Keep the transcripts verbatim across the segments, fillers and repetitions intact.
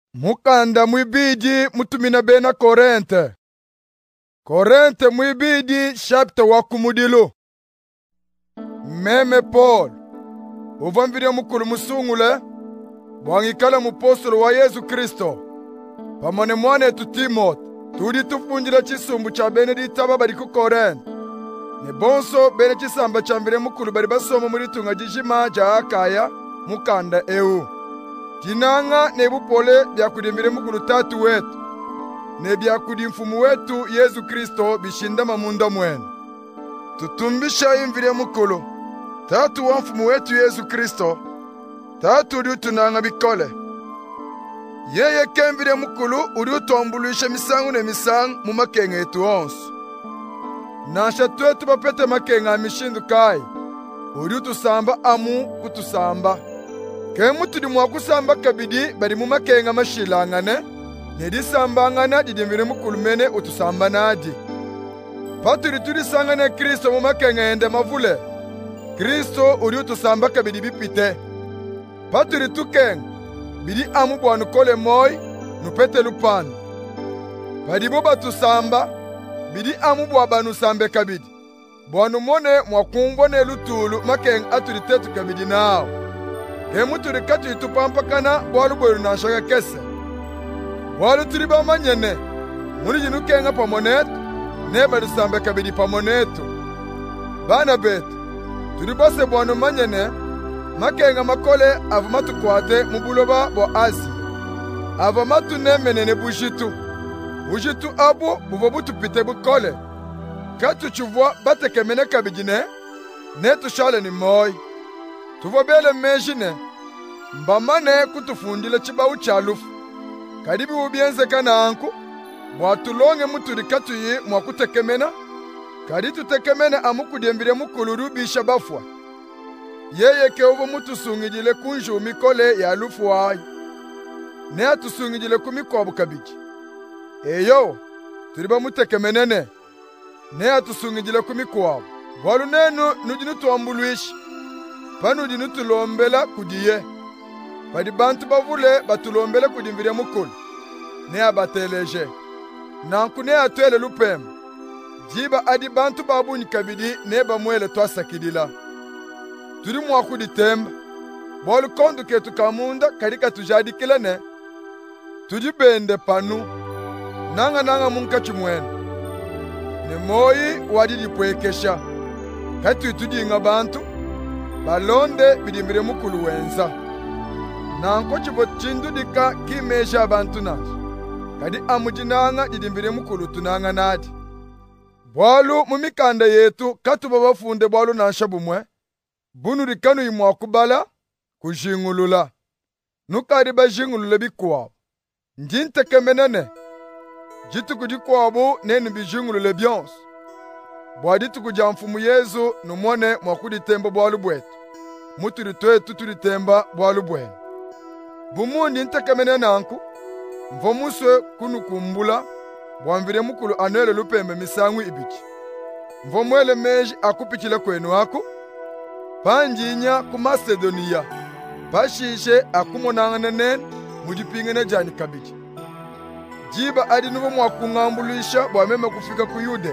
Mukanda mwibidi mutumina bena Korente. Korente mwibidi chapter wa kumudilo. Meme Paul. Uvamvire mukulu musungule. Bwangikala mupostolo wa Yesu Kristo. Pamone mwane tu Timote. Tudi tufunjila chisumbu cha Benedita bari ku Korente. Ne bonso bene chisamba chambire mukulu bari basoma muri tunga jishima ja Akaya mukanda eu. Tinanga ne bupole byakudimbire mukulu tatu wetu. Ne byakudi mfumu wetu Yesu Kristo bishinda mamunda mwenu. Tutumbisha imvire mukulu. Tatu wa mfumu wetu Yesu Kristo. Tatu uri utunanga bikole. Yeye kemvire mukulu uri utombulisha misangu ne misangu mu makenga yetu onsu. Nasha twetu bapete makenga mishindu kai. Uri utusamba amu kutusamba. Kemu tuli mwakusamba kabidi bari mu makenga mashilangane. Nedisambangana didimvire mukulu mene utusamba nadi. Paturi tuli sangane Kristo mu makenga ende mavule. Kristo uri utusamba kabidi bipite. Paturi tukenga. Bidi amu bwanu kole moi, nupete lupanu. Badibo batusamba, bidi amu bwabanu sambe kabidi. Bwanu mone mwakumbone lutulu makeng aturi tetu kabidi nao. Kemu turi katu itupampakana bwalu bweru nashaka kese. Bwalu turi ba manyene, muri jinu kenga pamonetu, neba dusambe kabidi pamonetu. Bana betu, turi bose bwanu manyene, makenga makole avamatu kwate mubuloba bo Asia. Avamatu nemenene bujitu. Bujitu abo buvo butu pite bukole. Katu chuvwa bateke mene kabidine. Netu shale ni moi. Tuvo bele mejine. Mbamane kutufundile chiba uchalufu. Kadibi ubienze kana anku. Bwatulonge muturi katu yi mwakutekemena. Kaditu tekemena amuku diembire mukulu bisha bafwa. Yeye ke uvo mutusungijile kunju mikole ya lufu wayi. Ne atusungijile kumikobu kabiji. Eyo, turiba mutekemenene. Ne atusungijile kumikobu. Walu nenu nujinu tuambuluishi. Panu jinu tulombela kudiye. Padi bantu bavule batulombele kudimvire mukulu. Ne abateleje. Nanku ne atuele lupemu. Jiba adi bantu babu nikabidi ne bamuele twasakidila. Turi mwaku ditemba. Bolu kondu ketu kamunda karika tujadikilene. Tujibende panu. Nanga nanga munka chumwene. Ne moi wadidi pwekesha. Katu itudi inga bantu. Balonde bidimbire mukulu wenza. Nanko chibo chindu dika kimesha bantu nashi. Kadi amujinanga didimbire mukulu tunanga nadi. Bolu mumikanda yetu katu babafunde bolu nashabumwe. Bunu rikanu imwakubala kujingulula. Nukari bajingulula bikuwa. Njinte kemenene. Jitu kujikuwa bu nenu bijingulule byons. Bwaditu kujamfumu Yesu numone mwakudi temba bwalu bwetu. Muturi toe tuturi temba bwalu bwenu. Bumundi nte kemenene anku. Mvomuswe kunukumbula. Bwamvire mukulu anwele lupembe misangu ibiki. Mvomwele meji akupichile kwenu aku. Panjinya ku Macedonia. Pashishe akumonangane nen mudipingene jani kabiji. Jiba adi nuvo mwakungambulisha bwameme kufika ku Yude.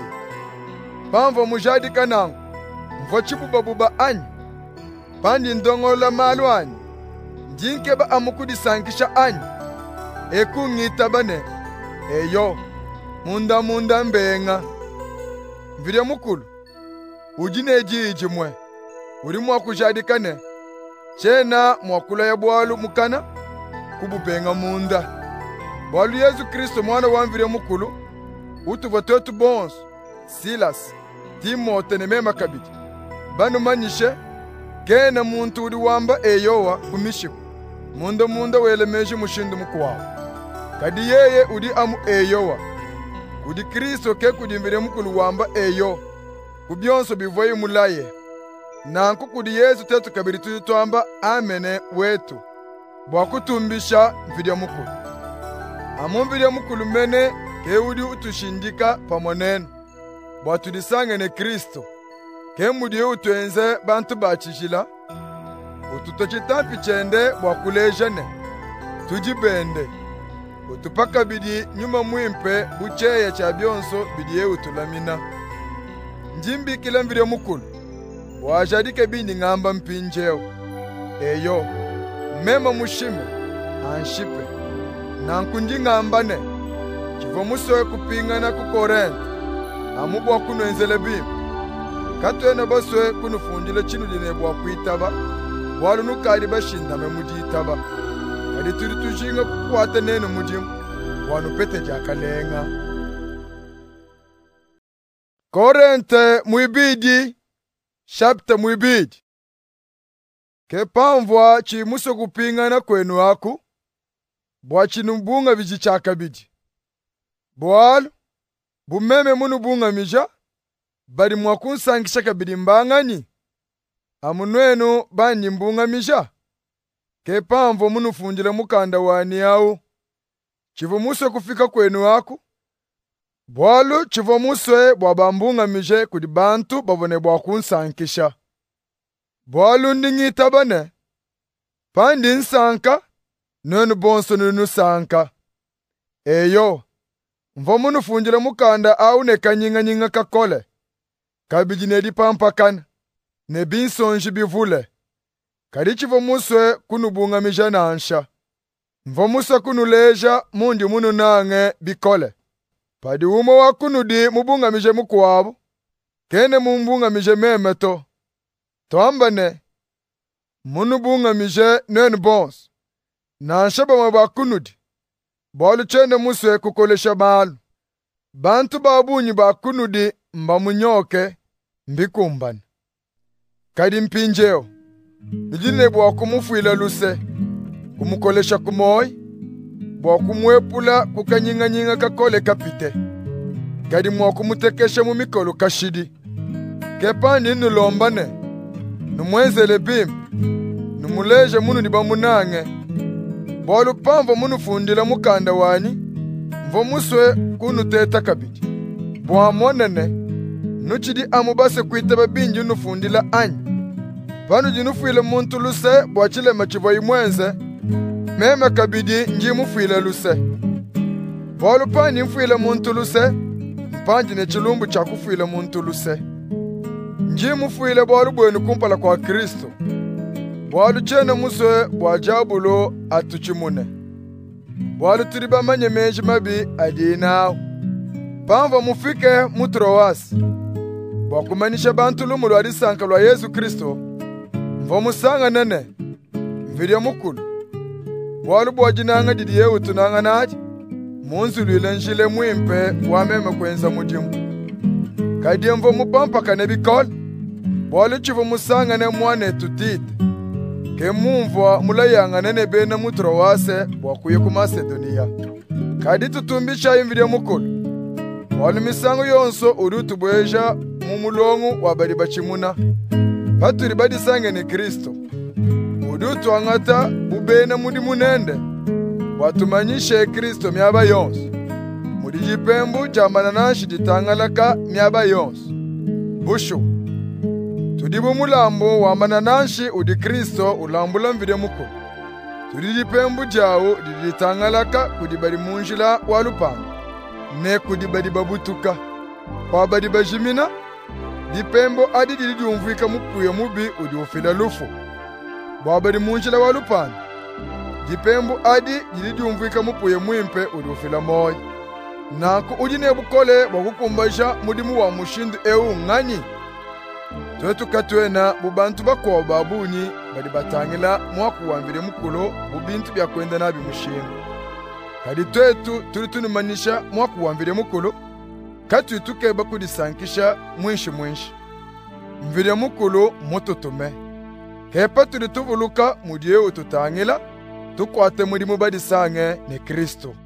Pamvo mujadi kanangu. Mvo chibu babuba anyi. Pandi ndongola malu anyi. Jinkeba amukudi sankisha anyi. Eku ngita bane. Eyo. Munda munda mbenga. Mvire mukulu. Ujine iji mwe. Uri mwakujadikane. Chena mwakula ya bwalu mukana. Kubupenga munda. Bwalu Yesu Kristo mwana wamvire mukulu. Utuva twetu bonsu. Silas. Timote ne mema kabidi. Banu manyishe. Kena muntu uri wamba eyowa kumishiku. Munda munda wele meji mushindu mkuwawo. Kadi yeye uri amu eyowa. Udi Kristo ke kudimvire mukulu wamba eyo. Kubyonso bivoye mulaye. Nanku kudi Yesu tetu kabiri tutwamba amene wetu. Bwakutumbisha mvidya mukulu. Amu mvidya mukulu mene ke udi utushindika pamonene. Bwatudisangene Kristo. Ke mudi utuenze bantu bachishila. Ututochitampi chende bwakulejane. Tujibende. utupaka bidi nyuma mwimpe bucheya cha byonso bidi ye utulamina. Njimbi kila mvire mukulu, wajadike bindi ngamba mpinjeo. Eyo, mema mushime, anshipe, na nkunji ngambane, chivo musoe kupingana ku Korente, amubwa kuno enzele bimu. Katwena baswe kunufungile chinu dinebwa kuitaba, walu nukari bashindame mujitaba. Kadi turi tujinga kukwata nenu mujimu, wanu pete jakalenga. Korente muibidi, chapter muibidi. Kepamvwa chi muso kupingana kwenu aku, bwa chinu mbunga viji chaka bidi. Bwalu, bumeme munu bunga mija, bari mwakunsangisha kabidi mbangani. Amunwenu banyi mbunga mija. Kepamvo munu funjile mukanda wani yao. Chivu muso kufika kwenu aku. Bwalu chivu muso bwa bambunga mije kudi bantu babone bwa kunsankisha. Bwalu ndingi tabane. Pandi nsanka, nwenu bonso nunu sanka. Eyo, mvo munu funjile mukanda au neka nyinga nyinga kakole. Kabiji nedi pampakan, ne binsonji bivule. Kadichi vo muswe kunu bunga mija nansha. Mvo musa kunu leja mundi munu nange bikole. Padi umo wa kunu di mubunga mije mukwabu. Kene mumbunga mije memeto. Toambane, munu bunga mije nenu bons. Nansha ba maba kunu di. Bolu chende muswe kukolesha malu. Bantu babunyi ba kunu di mba munyoke mbikumbani. Kadi mpinjeo. Nijine bwa kumufuila luse. Kumukolesha kumoi. Bwa kumwepula kukanyinga nyinga kakole kapite. Kadi mwa kumutekesha mumikolo kashidi. Kepani nulombane. Numwenzele bim. Numuleje munu niba munange. Bwalu pamvo munu fundila mukanda wani. Mvo muswe kunu teta kabidi. Bwa monene. Nuchidi amubase kuitaba binji nufundila anyi. Panu jinufuile muntu luse bwachile machivo imwenze. Meme kabidi nji mufuile luse. Bwalu pani mfuile muntu luse. Mpanji ne chilumbu cha kufuile muntu luse. Nji mufuile bwalu bwenu kumpala kwa Kristo. Bwalu chene muswe bwajabulo atuchimune. Bwalu turiba manye meji mabi adinao. Pamva mufike mutrowasi. Bwakumanisha bantu lumu lwa disanka lwa Yesu Kristo. Mvo musanga nene. Mvirya mukulu. Bwalu bwajinanga didi ye utunanga naji. Munzu lwile njile mwimpe wameme kwenza mujimu. Kadi mvo mupampa kane bikol. Bwalu chivu musanga ne mwane tutite. Ke mumvwa mulayanga nene bena mutrowase bwakuye ku Macedonia. Kadi tutumbisha imvirya mukulu. Bwalu misango yonso uri utubweja mumulongu wabali bachimuna. Paturi badi sange ni Kristo. Udutu wangata ubena mudi munende. Watumanyishe Kristo miaba yonso. Mudi jipembu jamana nashi ditangalaka miaba yonso. Bushu. Tudibu mulambo wamana nashi udi Kristo ulambula mvide muko. Tudi jipembu jao diditangalaka kudibari munjila walupanga. Ne kudibari babutuka. Wabadi bajimina. Dipembo adi didi umvika mupuye mubi udi ufila lufu. Bwabadi munjila walupana. Dipembo adi didi umvika mupuye mwimpe udi ufila moy. Naku udi nebukole wakukumbasha mudimu wa mushindu eu ngani. Twetu katwena bubantu bakwa babunyi badi batangila mwaku wambire mukulo bubintu bya kwenda nabi mushindu. Kadi twetu tuli tunumanisha mwaku wambire mukulo. Katu tukeba kudisankisha mwenshi mwenshi. Mvire mukulu mututume. Kepa tuli tuvuluka mudiye ututangila. Tukwate muri mubadisange ni Kristo.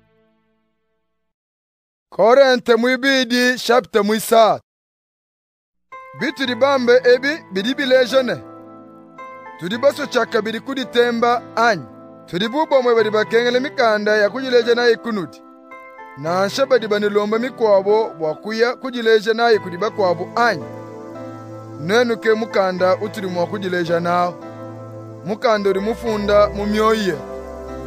Korente muibidi chapter muisat. Bitu dibambe ebi bidibilejane. Tudibaso chaka bidi kuditemba anyi. Tudibuba mwe badibakengele mikanda ya kujileja na ikunudi. Na nshaba dibanilomba mikwabo wakuya kujileja naye kudiba kwabo anyi. Nenu ke mukanda uturi mwa kujileja nao. Mukanda uri mufunda mu myoye.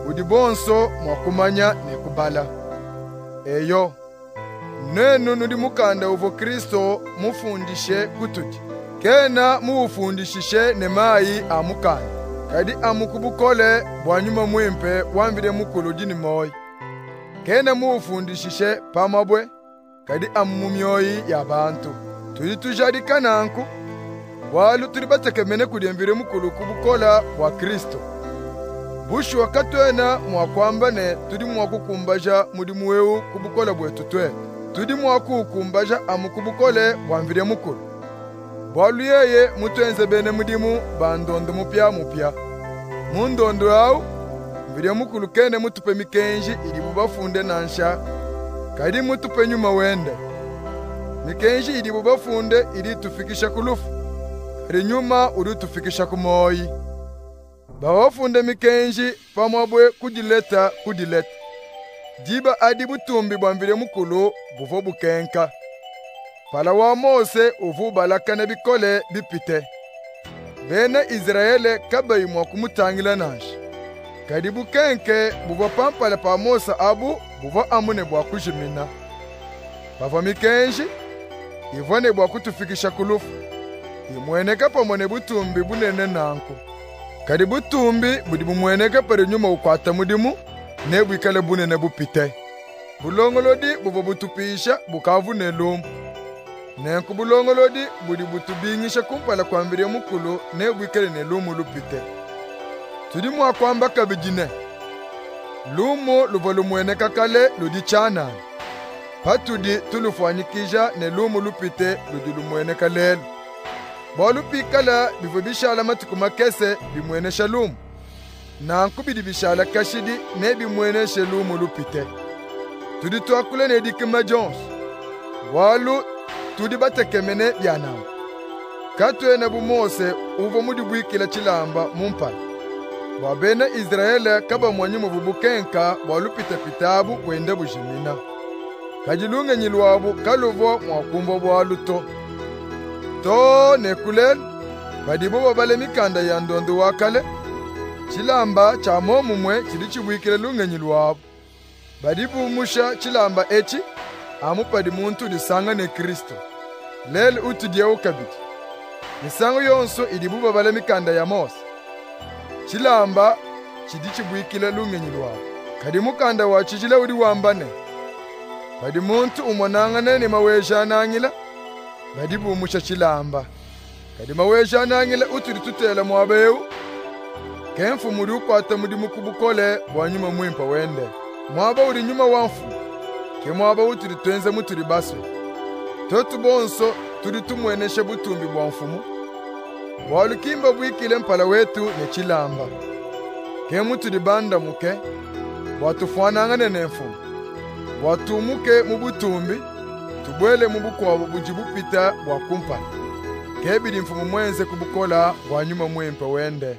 udi bonso mwakumanya nekubala. Eyo, nenu nudi mukanda uvo Kristo mufundishe kututi. Kena muufundishishe ne mayi amukanda. Kadi amukubukole bwanyuma mwempe wambire mukulu dini moyi. Kena muufundishishe pamabwe kadi amumyoyi yabantu. Tuli tujadi kananku walu tuli batekemene kudyembire mukulu kubukola wa Kristo. Bushu wakatwena mwakwambane tudi mwakukumbaja mudi muweu kubukola bwetu twe. Tudi mwakukumbaja amukubukole wambire mukulu. Bwalu yeye mutwenze bene mudimu bandondo mupya mupya. Mundondo au mbire mukulu kene mutupe mikenji ili bubafunde nansha kadi mutupe nyuma wende. Mikenji ili bubafunde ili tufikisha kulufu kadi nyuma uli tufikisha kumoyi. Bawafunde mikenji pamwabwe kudileta kudileta. Diba adi butumbi bwambire mukulu buvo bukenka. Pala wa Mose uvu balakane bikole bipite. Bene Israele kabayi mwa kumutangila nashi. Kadi bukenke buva pampale pa Mose abu buva amune bwa kujimina. Bava mikenji ivone bwa kutufikisha kulufu. Imweneka pamone butumbi bunene nanku. Kadi butumbi budi bumweneka pare nyuma ukwata mudimu ne bwikale bunene bupite. Bulongolodi buva butupisha bukavu ne lumu. Nenku bulongolodi budi butubingisha kumpala kwambire mukulu ne bwikale ne lumu lupite. Tudi mwa kwamba kabijine. Lumu luva lumweneka kale ludi chana. Patudi tulufanyikija ne lumu lupite ludi lumweneka lelu. Bolu pikala bivo bishala matukuma kese bimwenesha lumu. Nanku bidi bishala kashidi ne bimwenesha lumu lupite. Tudi tuakule ne dikima Jones. Walu tudi batekemene byanama. Katwe na bu Mose uvo mudi bwikila chilamba mumpala. Wabene Israele kaba mwanyimu vubukenka walupita pitabu wende bujimina. Kajilunge nyiluabu kaluvo mwakumbo bwaluto. To nekulel badibo babale mikanda ya ndondo wakale. Chilamba cha momumwe chilichibwikile lunge nyiluabu. Badibu musha chilamba echi amupadi muntu disanga ne Kristo. Lel utudie ukabiti. Nisango yonso idibu babale mikanda ya Mose. Chilamba chidichibwikile lunge nyiluabu. Kadi mukanda wa chijile udi wambane. Badi muntu umonangane ni maweja nangila. Badi bumusha chilamba. Kadi maweja nangila utudi tutela mwabeu. Kenfu muri ukwata mudi mukubukole wanyuma mwimpa wende. Mwaba uri nyuma wanfu. Ke mwaba utudi tuenze mutudi baswe. Totu bonso tudi tumweneshe butumbi bwanfumu. Walukimba bwikile mpala wetu ne chilamba. Ke mutudi banda muke. Watufuanangane nenfumu. Watumuke mubutumbi. Tubwele mubukwabo bujibupita wakumpala. Kebidi mfumu mwenze kubukola wanyuma mwimpa wende.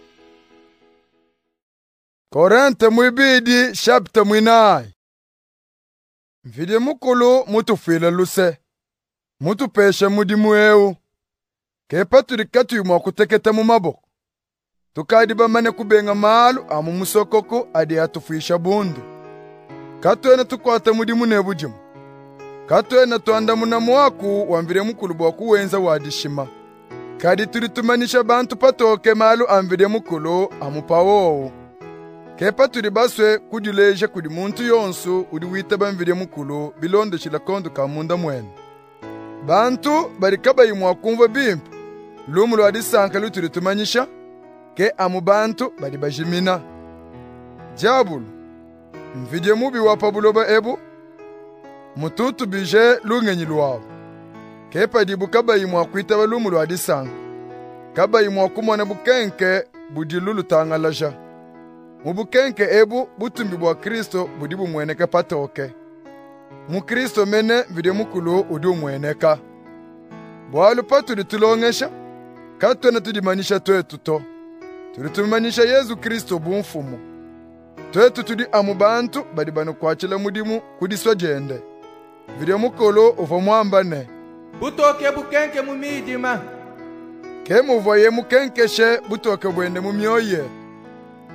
Korente mwibidi chapter mwinai. Mvide mukulu mutufile luse. Mutupeshe mudi mueu. Kepa turikatu yumwa kuteketa mumaboko. Tukadi bamane kubenga malu amu musokoko adi atufisha bundu. Katwena tukwata mudi munebujimu. Katwena tuanda munamu waku wamvire mukulu bwaku wenza wadishima. Kadi turitumanisha bantu patoke malu amvire mukulu amupawowu. Kepa turibaswe kujuleje kudi muntu yonsu udi wita bamvire mukulu bilondo chilakondo kamunda mwene. Bantu barikaba yimwa kumva bimpu. Lumulu adisanka luturitumanyisha ke amu bantu bari bajimina. Jabulu mvide mubi wapa buloba ebu mututu bije lungenyi luwabu. Kepa dibu kaba yimwa kuitaba lumulu adisanka. Kaba yimwa kumwana bukenke budilulu tangalaja. Mubukenke ebu butumbi bwa Kristo budibu mweneka patoke. Mu Kristo mene vide mukulu udu mweneka. Bwalu paturi tulongesha, katwena tudimanisha twetu to. Turitumanisha Yesu Kristo bumfumu. Twetu tudi amubantu badibanu kwachila mudimu kudiswa jende. Vide mukulu uva mwambane. Butoke bukenke mumidima. Ke muvoye mukenkeshe butoke bwende mumyoye.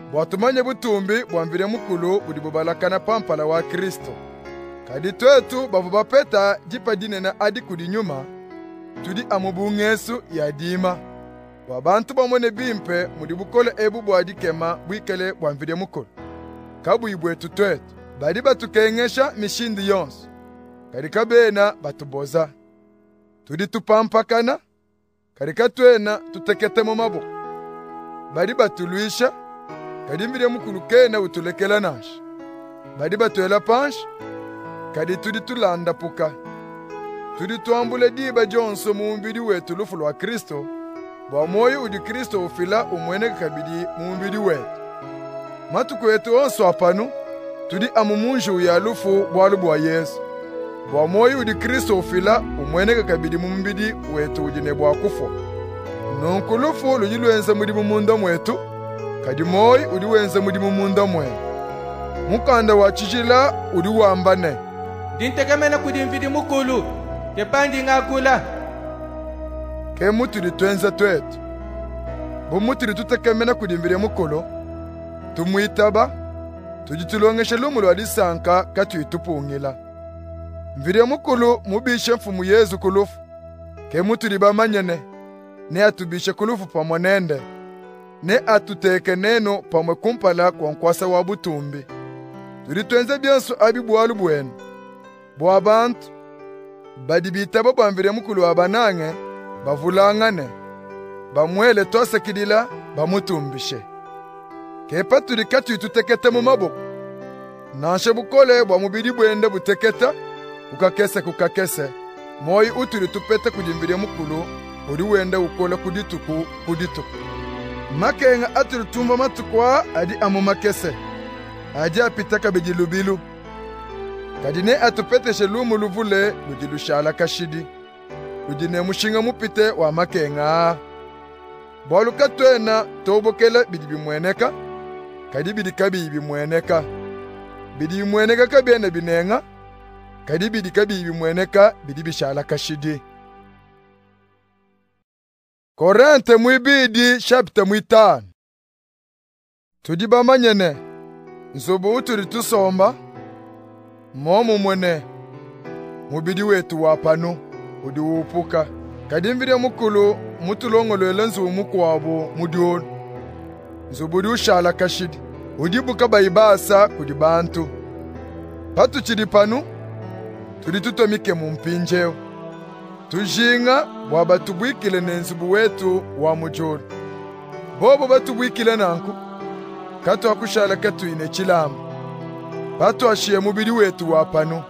bwatumanye butumbi bwamvire mukulu budi bubalakana pampala wa Kristo. Kadi twetu bavu bapeta jipa dinena adi kudi nyuma, tudi amubungesu ya dima. Wabantu bamone bimpe mudi bukole ebu bwadi kema bwikele bwamvire mukulu. Kabu ibwetu twetu, badi batukengesha mishindi yonsu. Kadi kabena batuboza. Tudi tupampakana, kadi katwena tutekete mu mabuku. Badi batuluisha, kadi mvire mukulu kena utulekela nashi. Badi batuela panshi, kadi tudi tulanda puka. Tudi tuambule diba jonso muumbidi wetu lufu lwa Kristo, bwa moyo udi Kristo ufila umwene kabidi muumbidi wetu. Matuku wetu onso apanu, tudi amumunju ya lufu bwalu bwa Yesu. Bwa moyo udi Kristo ufila umwene kabidi muumbidi wetu ujine bwa kufo. Nunku lufu lujiluenza mudi mumunda mwetu, kadi moyo udi wenza mudi mumunda mwe. Mukanda wa chichila udi wambane. Dintegemena kudimvidi mukulu, kepandi ngakula. Ke muturi twenza twetu. Bumuturi tutekemena kudimvidi mukulu, tumuitaba, tujitulongeshe lumu lwa disanka katuitupungila. Mvidi mukulu mubishe mfumu Yesu kulufu, ke muturi bamanyene, ne atubishe kulufu pamonende, ne atuteke neno pamwe kumpala kwa nkwasa wa butumbi. Turi twenze byansu abi bwalu bwenu. Bwa bantu, badi bitabo bwamvire mukulu abanange, bavulangane, bamwele tose kidila, bamutumbishe. Kepa turi katu tutekete mu mabuku. Nanshe bukole bwa mubidi bwende buteketa, ukakese kukakese, moyi uturi tupete kudimvire mukulu, uri wende ukole kudituku kudituku. Makenga aturi tumba matukwa adi amu makese, adi apitaka bijilubilu. Kadine atupeteshe lumu luvule lujilushala kashidi. Lujine mushinga mupite wa makenga. Bwalu katwena tobokele bidi bimweneka, kadi bidi kabi bimweneka. Bidi bimweneka kabiene binenga, kadi bidi kabi bimweneka bidi bishala kashidi. Korente mwibidi chapter mwitano. Tudiba manyene, nsobu uturi tusomba, momu mwene, mubidi wetu wapanu, udi upuka. Kadimvire mukulu, mutulongolo elenzu umukwabu mudionu. Nzubudi ushala kashidi, udibuka baibasa kudibantu. Patu chidipanu, tuditutomike mumpinjeo. Tujinga, waba tubwikile nenzubu wetu wa mujolu. Bobo batubwikile nanku, katu akushala katu ine chilamu. Patu ashiye mubidi wetu wapanu.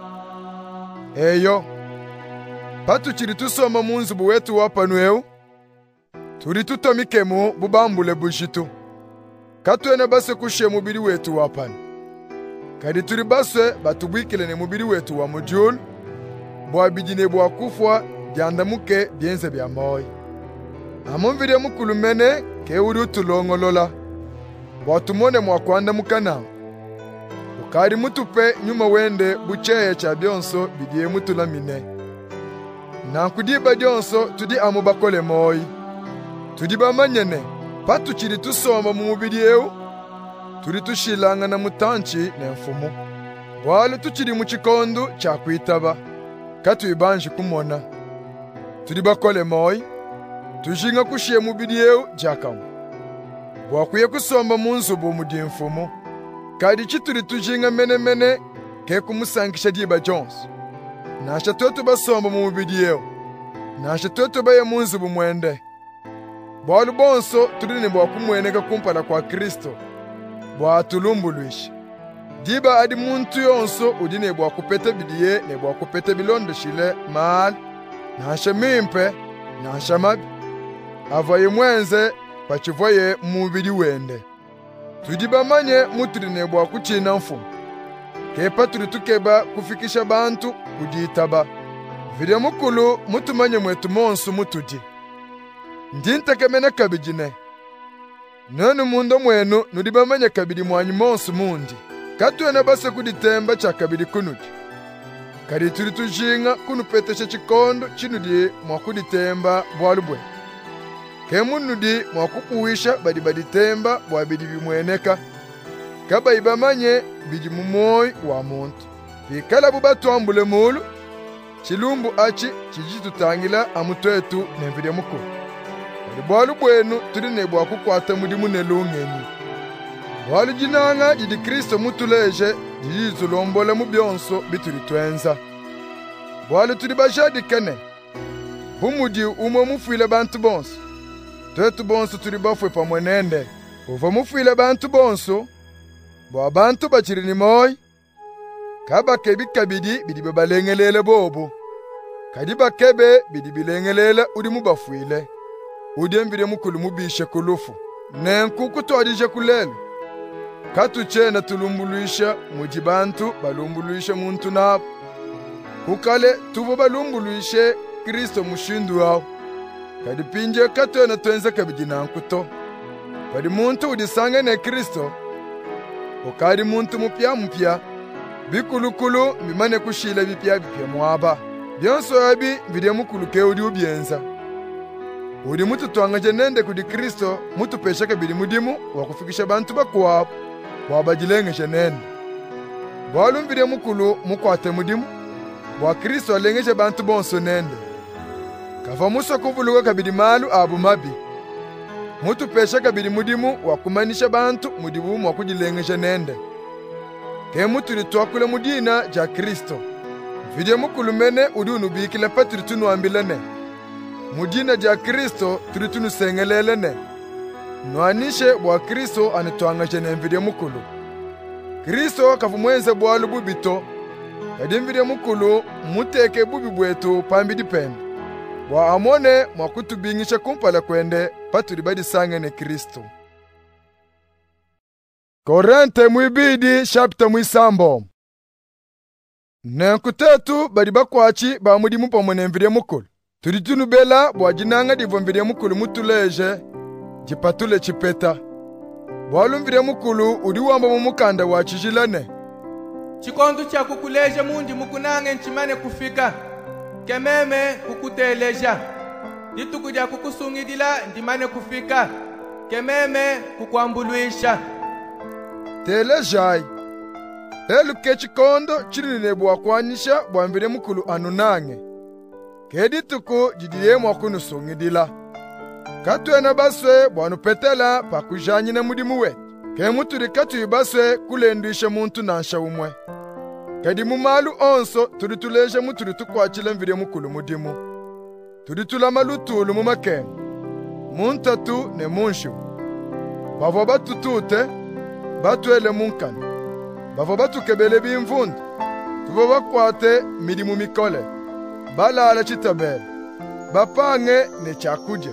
Eyo, patu chiri tusoma munzubu wetu wapanu eu, turi tutomikemu bubambule bushitu. Katu ene base kushiye mubidi wetu wapanu. Kadi turi baswe batubwikile ne mubidi wetu wa mujulu, bwa bidine bwa kufwa, diandamuke dienze bya moyi. Amumvire mukulu mene ke uri utulongolola, watumone mwakwanda mukana. Ukari mutupe nyuma wende bucheye cha byonso bidie mutulamine. Nankudiba dyonso tudi amubakole moyi. Tudiba manyene, patu chiri tusoma mu mubiri eu, turi tushilanga na mutanchi ne mfumu. Bwalu tuchiri mu chikondo cha kwitaba, katu ibanji kumona. Tudiba kole moyi, tujinga kushiye mubiri eu jakamu. Bwakuye kusomba munzubu mudi mfumu. Kadi chituri tujinga mene mene ke kumusankisha diba jonsu. Nasha toto basomba mu mubiri eu. Nasha toto baye munzubu mwende. Bwalu bonso turi ni bwa kumweneka kumpala kwa Kristo. Bwa tulumbuluishi. Diba adi muntu yonso udine bwa kupete bidiye ne bwa kupete bilondo shile mal. Nasha mimpe, nasha mabi. Avoye mwenze, pachivoye mubiri wende. Tudiba manye muturi ne bwa kuchina mfumu. Kepa turi tukeba kufikisha bantu kuditaba. Vile mukulu mutu manye mwetu monsu mutudi. Ndintekemene kabijine. Nenu mundo mwenu nudiba manye kabidi mwanyi monsu mundi. Katu ene base kuditemba cha kabidi kunudi. Kadi turi tujinga kunupeteshe chikondo chinudi mwa kuditemba bwalubwe. kemunudi mwakupuwisha badi badi temba bwabidi bimweneka kaba ibamanye bidi mumoi wa muntu bikala bubatwambule mulu chilumbu achi chijitutangila amutwetu nemvide mukulu badi bwalu bwenu tuli ne bwakukwata mudimu nelungenyi bwalu jinanga jidi Kristo mutuleje jijitulombola mu byonso bituli twenza bwalu tuli bajadi kene bumudi umwe mufwile bantu bonso twetu bonso tuli bafwe pamwenende uva mufwile bantu bonso bwa bantu bachiri ni moi kaba kebi kabidi bidi balengelele bobo kadi bakebe bidi bilengelele udi mubafwile udi mvide mukulu mubishe kulufu nenkuku twadije kulelo katu chena tulumbuluisha muji bantu balumbuluisha muntu nabo kukale tuvo balumbuluishe Kristo mushindu wao kadi pinje katwena twenza kabidi nankuto kadi muntu udisange ne Kristo ukadi muntu mupya mupya bikulukulu mbimane kushila bipya bipya mwaba byonso abi bide mukulu ke udi ubyenza udi mutu twangaje nende kudi Kristo mutu peshaka bidi mudimu wakufikisha bantu bakwabo wabajilengeshe nende bwalu mbide mukulu mukwate mudimu bwa Kristo alengeshe bantu bonso nende kava muso kuvuluka kabidi malu abu mabi mutu peshaka bidi mudimu wakumanisha bantu mudimu wakujilengeshe nende ke mutu litwakule mudina ja Kristo vide mukulu mene udunu bikile patri tunu ambilene mudina ja Kristo tulitunu sengelelene nwanishe bwa Kristo anitwangaje nemvide mukulu Kristo kavumwenze bwalu bubito kadi mvide mukulu muteke bubi bwetu pambidi pembe bwa amone mwakutubingisha kumpala kwende paturi badi sange ne Kristo. Korente mwibidi chapter mwisambo nenkutetu badi bakwachi ba mudimu pamone mvide mukulu tulitunu bela bwa jinanga divo mvide mukulu mutuleje jipatule chipeta bwalu mvide mukulu udi wamba mumukanda wa chijilane chikondo cha kukuleja mundi mukunange nchimane kufika kememe kukuteleja dituku dia kukusungidila ndimane kufika kememe kukwambuluisha telejai elu kechikondo chiline bwa kwanisha bwa mvide mukulu anunange kedituku jidiye mwakunusungidila katwena baswe bwanu petela pakujanyi na mudimu wetu kemuturi katu ibaswe kulendwisha muntu nansha umwe kadi mumalu onso turi tuleje muturi tukwachile mvide mukulu mudimu turi tulama lutulu mumakene muntatu ne munshu bavo batutute batwele munkani bavo batukebele bimvundu tuvo bakwate midimu mikole balala chitabele bapange ne chakuja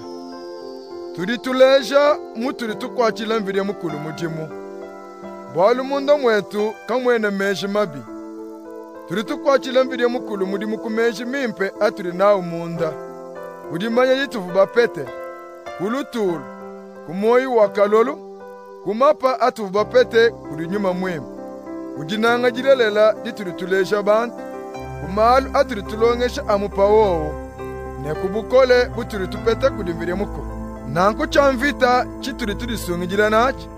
turi tuleja muturi tukwachile mvide mukulu mudimu bwalu mundo mwetu kamwene meji mabi turi tukwachile mvide mukulu mudimu kumeji mimpe aturi nawo munda udimanya yituvu bapete kulutulu kumoyi wakalolo kumapa atuvu bapete kuri nyuma mwemu udinanga jilelela dituri tuleja bantu kumalu aturi tulongesha amupawowo ne kubukole buturi tupete kudi mvide mukulu nanku chamvita chituri tulisungijila nachi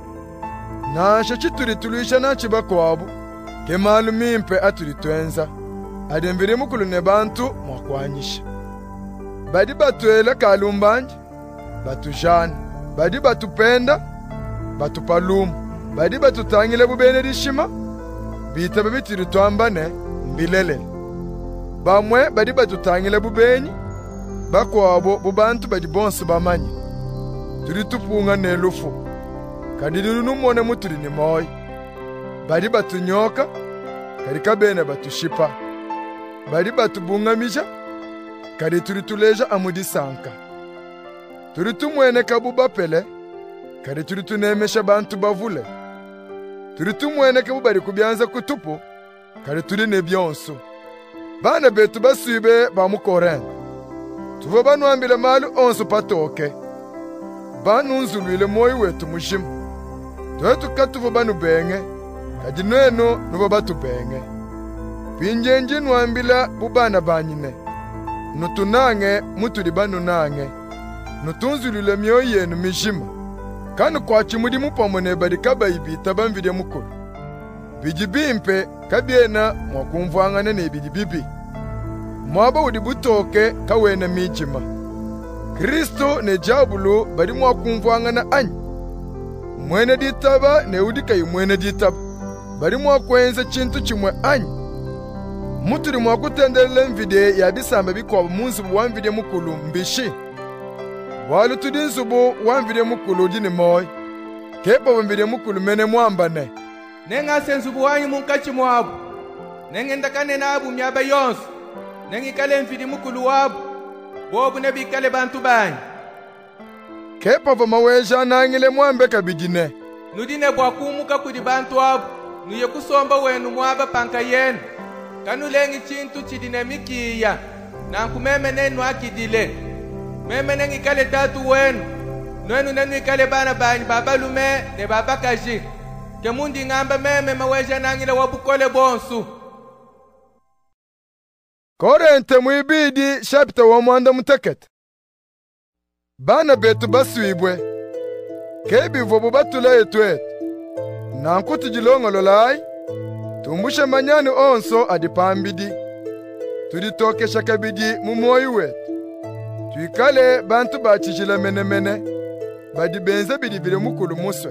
nasha chituri tulisha nachi bakwabu kemalu mimpe aturi twenza ade mvide mukulu ne bantu mwakwanyisha badi batwele kalumbanje batujana badi batupenda batupalumu badi batutangile bubene lishima bita babitiri twambane mbilele bamwe badi batutangile bubenyi bakwabo bubantu badi bonse bamanyi turi tupunga nelufu kandi numone muturi ni moyi badi batunyoka kari kabene batushipa badi batubungamisha kari turi tuleja amudisanka turi tumwene kabuba pele kari turi tunemesha bantu bavule turi tumwene kabubari kubyanza kutupu kari turi ne byonso bana betu basibe bamukorene tuvo banwambile malu onso patoke banunzulwile moyi wetu mushimu twetu katuvo banu benge kadi nwenu nubo batu benge pinjenji nwambila bubana banyine nutunange mutuli banu nange nutunzulule mioyo yenu mijima kanu kwachi mudi mupamone badi kabaibita bamvide mukulu biji bimpe kabiena mwakumvwangane ne bidi bibi mwaba udi butoke kawena mijima Kristo ne jabulu badi mwakumvwangana anyi mwene ditaba ne udi kayi mwene ditaba badi mwakwenze chintu chimwe anyi muturi mwakutendele mvide ya bisamba bikwaba munzubu wamvide mukulu mbishi walu tudi nzubu wamvide mukulu dini moy kepa wamvide mukulu mene mwambane nengase nzubu wanyu munkachi mwabu nengendakane nabu myaba yonsu nengikale mvide mukulu wabu bobu nebikale bantu banyu kepa vamaweja nangile mwambe kabidine nudine bwakumuka kudi bantu wabu nuye kusomba wenu mwaba panka yenu kanulengi chintu chidine mikiya nankumeme nenu akidile meme nengikale tatu wenu nwenu nenu ikale bana banyi babalume ne babakaji kemundi ngamba meme maweja nangile wabukole bonsu Korente mwibidi chapter wa mwanda mutekete bana betu baswibwe kebi vobo batula etu etu nankuti jilongololai tumbushe manyani onso adipambidi tuditokesha kabidi mumoyi wetu tuikale bantu bachijila mene mene badi benze bidi bide mukulu muswe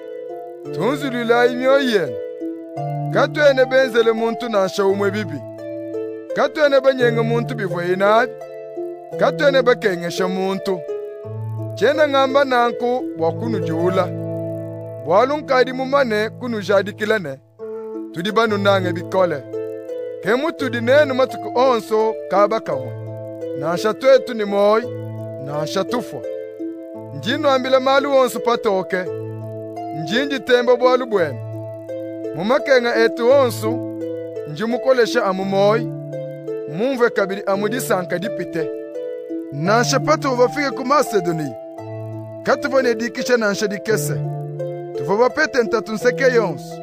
tunzulula imyoyi yenu katwene benzele muntu nansha umwe bibi katwene banyenga muntu bivwe inabi katwene bakengesha muntu chena ngamba nanku wakunu jula bwalu nkadi mumane kunu jadikilane tudi banu nange bikole kemu tudi nenu matuku onso kaba kamwe nansha twetu ni moyi nansha tufwa njino ambile malu onso patoke njinji tembo bwalu bwene mumakenga etu onso njimukolesha amu moyi mumve kabiri amudisanka dipite nansha pato vafike ku Masedoni katuvone dikisha nansha dikese tuvo bapete ntatu nseke yonsu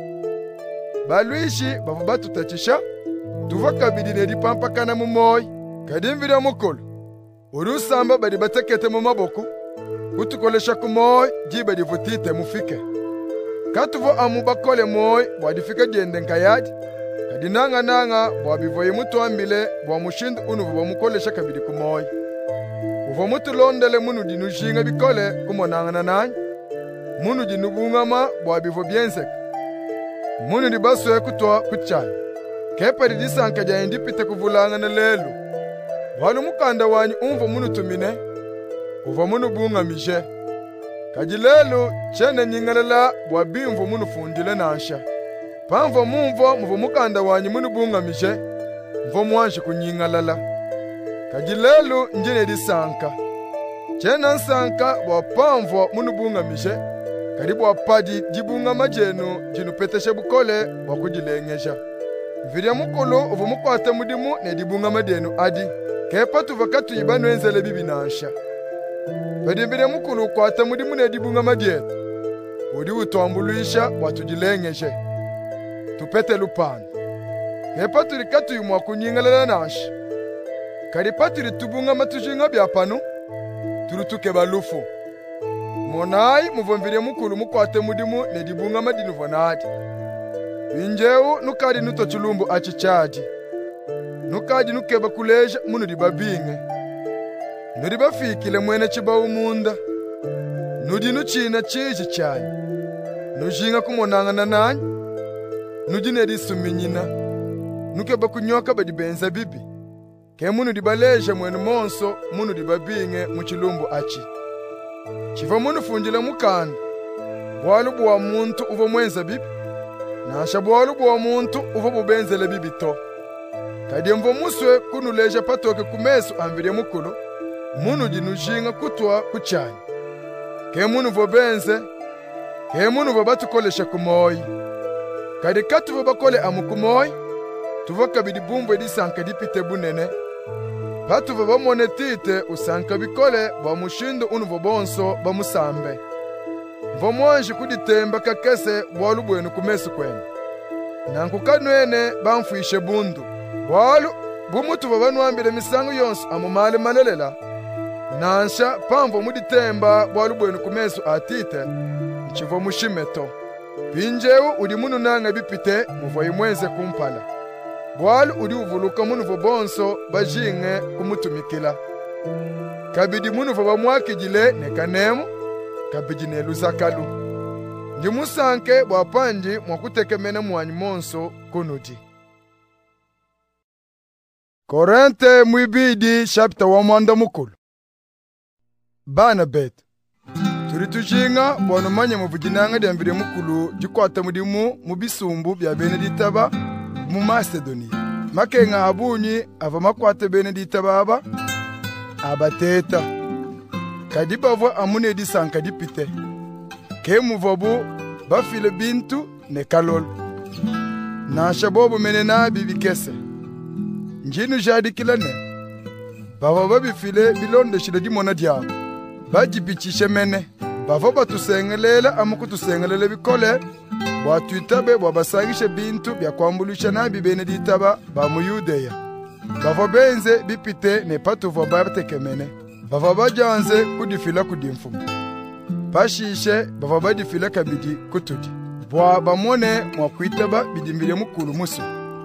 baluishi bavu batutachisha tuvo kabiri ne dipampakana mu moyi kadimvira mukulu urusamba badi batekete mu maboko kutukolesha ku moyi jibe divutite mufike katuvo amu bakole moyi bwadifika jende nkayadi kadinanga nanga bwabivoye mutwambile bwa mushindu unuvu bamukolesha kabiri ku moyi uvo mutulondele munu dinushinga bikole kumonangana nanyi munu dinubungama bwabivo byenzeka munu dibaswe kutwa kuchanya kepa didisanka ja indipite kuvulangana lelu walu mukanda wanyu umvo munu tumine uvo munu bungamishe kajilelu chene nyingalela bwabimvo munu fundile nansha pamvo mumvo muvo mukanda wanyu munu bungamishe mvo mwanshi kunyingalala kajilelu njine disanka chena nsanka bwapamvo munu bungamishe karibu wapadi jibunga majenu jinupeteshe bukole wakujilengesha virya mukulu uvu mukwate mudimu ne dibunga madenu adi kepa tuvakatu yibanu enzele bibi nansha padimbire mukulu ukwate mudimu ne dibunga madenu udi utuambuluisha watujilengeshe tupete lupanda kepa tulikatu yumwa kunyingalela nansha karipa tulitubunga matujinga byapanu turutuke balufu monayi muvomvire mukulu mukwate mudimu ne dibunga madinu vonadi injeu nukadi nuto chulumbu achichadi nukadi nukeba kuleja munu dibabinge nudi bafikile mwene chibawu munda nudi nuchina chiji chanyi nujinga kumonangana nanyi nudi nedisuminyina nukeba kunyoka badibenza bibi ke munu dibaleja mwene monso munu dibabinge muchilumbu achi chiva munu funjile mukanda bwalu bwa muntu uvo mwenza bibi nasha bwalu bwa muntu uvo bubenzele bibi to kadi mvo muswe kunuleja patoke kumesu ambire mukulu munu dinujinga kutwa kuchanya ke munu vo benze ke munu vo batukolesha kumoyi kadi katu vo bakole amukumoyi tuvo kabidi bumbu edisanka dipite bunene patu vo bamone tite usanka bikole bwa mushindu unuvo bonso bamusambe mvo mwanji kuditemba kakese bwalu bwenu kumesu kwenu nankukanwene bamfuishe bundu bwalu bumutu vo banuambile misangu yonso amumale malelela nansha pamvo muditemba bwalu bwenu kumeso atite nchivo mushimeto pinjeu udi munu nanga bipite muvo imwenze kumpala bwalu udi uvuluka munu vo bonso bajinge kumutumikila kabidi munu vo bamwakijile ne kanemu kabidi neluzakalu ndi musanke bwapanji mwakutekemene mwanyi monso kunudi. Korente mwibidi chapter wa mwanda mukulu. Bana betu turi tujinga bwana manya muvujinanga dyambire mukulu jikwata mudimu mubisumbu bya Beneditaba mu Macedonia makenga abunyi ava makwata Beneditaba aba abateta kadibavo amune disanka dipite ke muvobu bafile bintu ne kalol na shabobu menena bibikese njinu jadi kilane bava babifile bilonde shida dimona diabo bajibicishe mene bava batusengelela amukutusengelele bikole bwatwitabe bwabasangishe bintu byakwambulisha nabi Beneditaba ba mu Yudeya bava benze bipite ne patuva batekemene bava bajanze kudifila kudimfumu bashishe bava badifila kabidi kutudi bwa bamone mwakwitaba bidimbire mukulu musu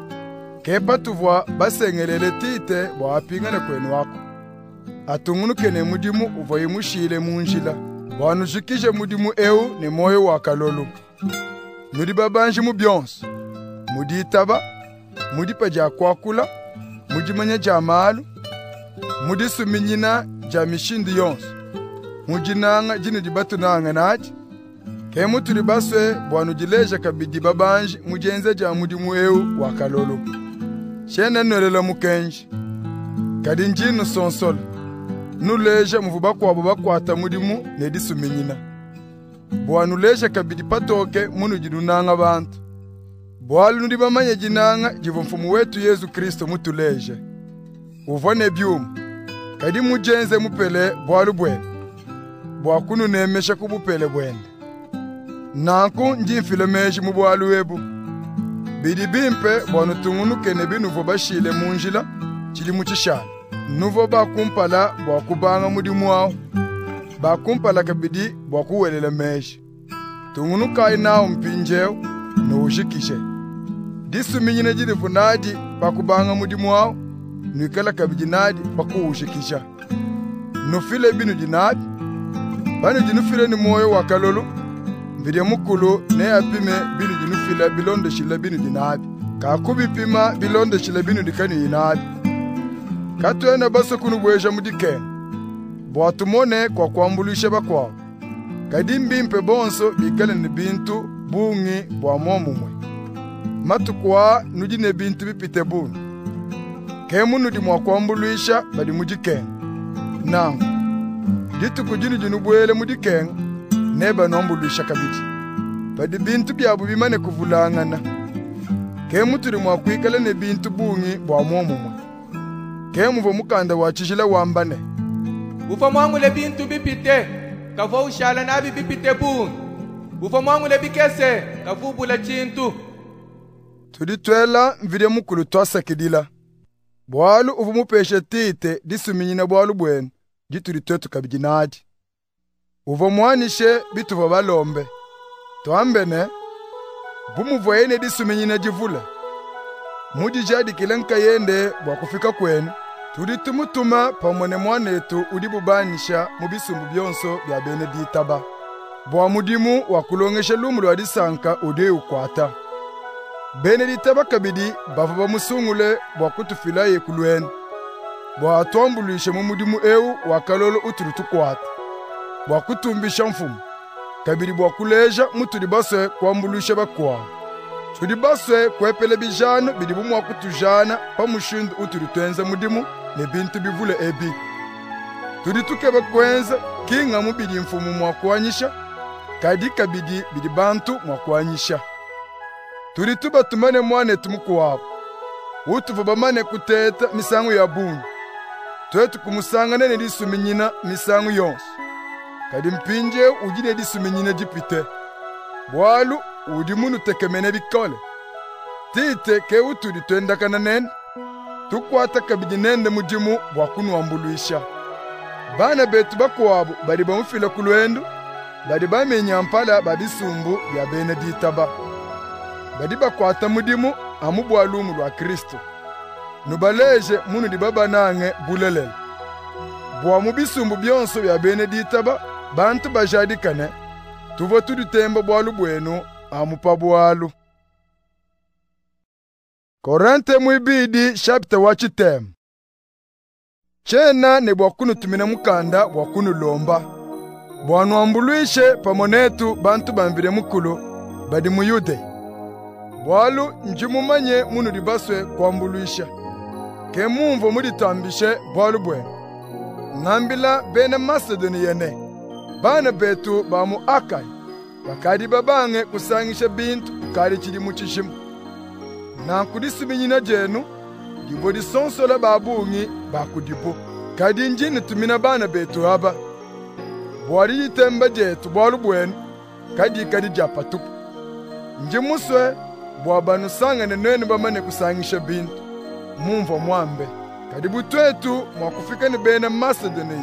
kepa tuvwa basengelele tite bwapingana kwenu wako atungunukene mudimu uva imushile munjila bwanushikije mudimu eu ne moyo wakalolu nudi babanji mu byonso muditaba mudipa ja kwakula mudimanya ja malu mudisuminyina ja mishindi yonso mujinanga jini dibatunanga nati ke muturi baswe bwanujileja kabidi babanji mujenze ja mudimu eu wakalolu shena nolela mukenji kadi njinu sonsol nuleja muvuba kwabo bakwata mudimu nedisuminyina bwanuleja kabidi patoke munu jidunanga abantu bwalu ndi bamanya jinanga jivo mfumu wetu Yesu Kristo mutuleje uvone byumu kadi mujenze mupele bwalu bwene bwakunu nemesha kubupele bwene nanku njimfile meji mu bwalu webu bidi bimpe bwanu tungunukene binuvo bashile munjila chili muchishana nuvo bakumpala bwakubanga mudimu wao bakumpala kabidi bwakuwelela meji tungunukai nao mpinjeo nuushikishe disuminyine jilivu nadi bakubanga mudimu wao nuikala kabidi nadi bakuushikisha nufile binu jinadi banu jinufile ni moyo wakalolo mbide mukulu ne apime binu jinufile bilonde shile binu jinadi kakubi pima bilonde shile binu dikani inadi katwena baso kunu bweja mudikene bwatumone kwa kwambulisha bakwao kadimbi mpe bonso bikale ni bintu bungi bwa momumwe matukwa nujine bintu bipite bunu kemu nudi mwa kwambulisha badi mudikene nangu ditu kujini junubwele mudikene neba nombulisha kabiti badi bintu byabu bimane kuvulangana kemu turi mwa kwikale ne bintu bungi bwa momumwe kemu vo mukanda wachishila wambane ufa mwangule bintu bipite kavo ushala nabi bipite bunu ufa mwangule bikese kavubula chintu tuditwela mvide mukulu twasakidila bwalu uvu mupeshe tite disuminyina bwalu bwenu dituditwetu kabijinadi uvo mwanishe bituva balombe twambene bumuvoyene disuminyina jivule mudi jadi kilenka yende bwakufika kwenu tuditumutuma pamone mwanetu udibubanisha mubisumbu byonso bya Beneditaba bwa mudimu wakulongesha lumu lwa disanka ude ukwata Beneditaba kabidi bava bamusungule bwakutufila yekulweni bwatwambulishe mu mudimu eu wakalolo uturutukwata bwakutumbisha mfumu kabidi bwakuleja mutudi baswe kwambulisha bakwa tudi baswe kwepele bijano bidi bumwa kutujana pamushundu utudi twenze mudimu ne bintu bivule ebi tudi tukebe kwenza kinga mubidi mfumu mwakwanyisha kadi kabidi bidi bantu mwakwanyisha tudi tuba tumane mwane tumukuwabo utuva bamane kuteta misangu ya bungu twetu kumusangane ne disuminyina misangu yonso kadi mpinje ujine disuminyina dipite bwalu udi munu tekemene bikole tite ke utudi twendakana nene tukwata kabidi nende mudimu bwakunu wambuluisha Bana betu bakwabo bali bamufila ku lwendo, bali bamenya mpala babisumbu bya Benedita ba. Badi bakwata mudimu amubwalumu lwa Kristo. Nubaleje munu di baba nange bulelele. Bwa mubisumbu byonso bya Benedita ba, bantu bajadikane, tuvo tudutemba bwalu bwenu amupa bwalu. Korante mwibidi chapter wachitemu. Chena ne bwakunu tumina mukanda bwakunu lomba. Bwanu ambuluishe pamonetu bantu bambire mukulu badi muyude. Bwalu njimumanye munu dibaswe kwambuluisha. Ke mumvo muditambishe bwalu bwenu. Ngambila bene Masedoni yene. Bana betu bamu Akai. Bakadi babange kusangisha bintu kukari chidi muchishimu. Na kudisiminyina jenu, dibo disonsola babungi bakudibo. Kadi njini tumina bana betu haba. Bwari yitemba jetu bwalu bwenu, kadi kadi japa tupu. Njimuswe, bwabanu sangane nwene bamane kusangisha bintu. Mumvo mwambe. Kadi butwetu mwakufika ni bena Masedoni.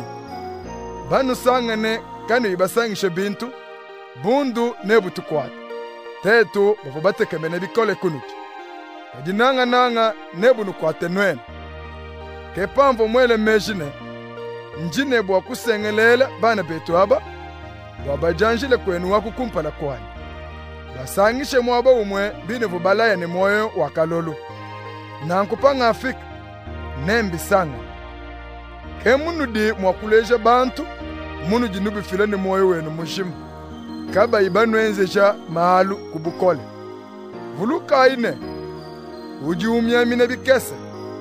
Banu sangane kanu ibasangisha bintu, bundu nebu tukwata. Tetu bafubate kemene bikole kunuki. Kadi nanga nanga nebu nukwate nwene. Kepamvo mwele mejine, njine bwa kusengelela bana betu haba, wabajanjile kwenu wakukumpala kwani. Basangishe mwaba umwe bine vubalaya ni moyo wakalolu. Nankupanga Afrika, nembi sanga. Ke munu di mwakuleja bantu, munu jinubi fila ni moyo wenu mushimu. Kaba ibanu enzeja mahalu kubukole. Vuluka ine, uji umyamine bikese.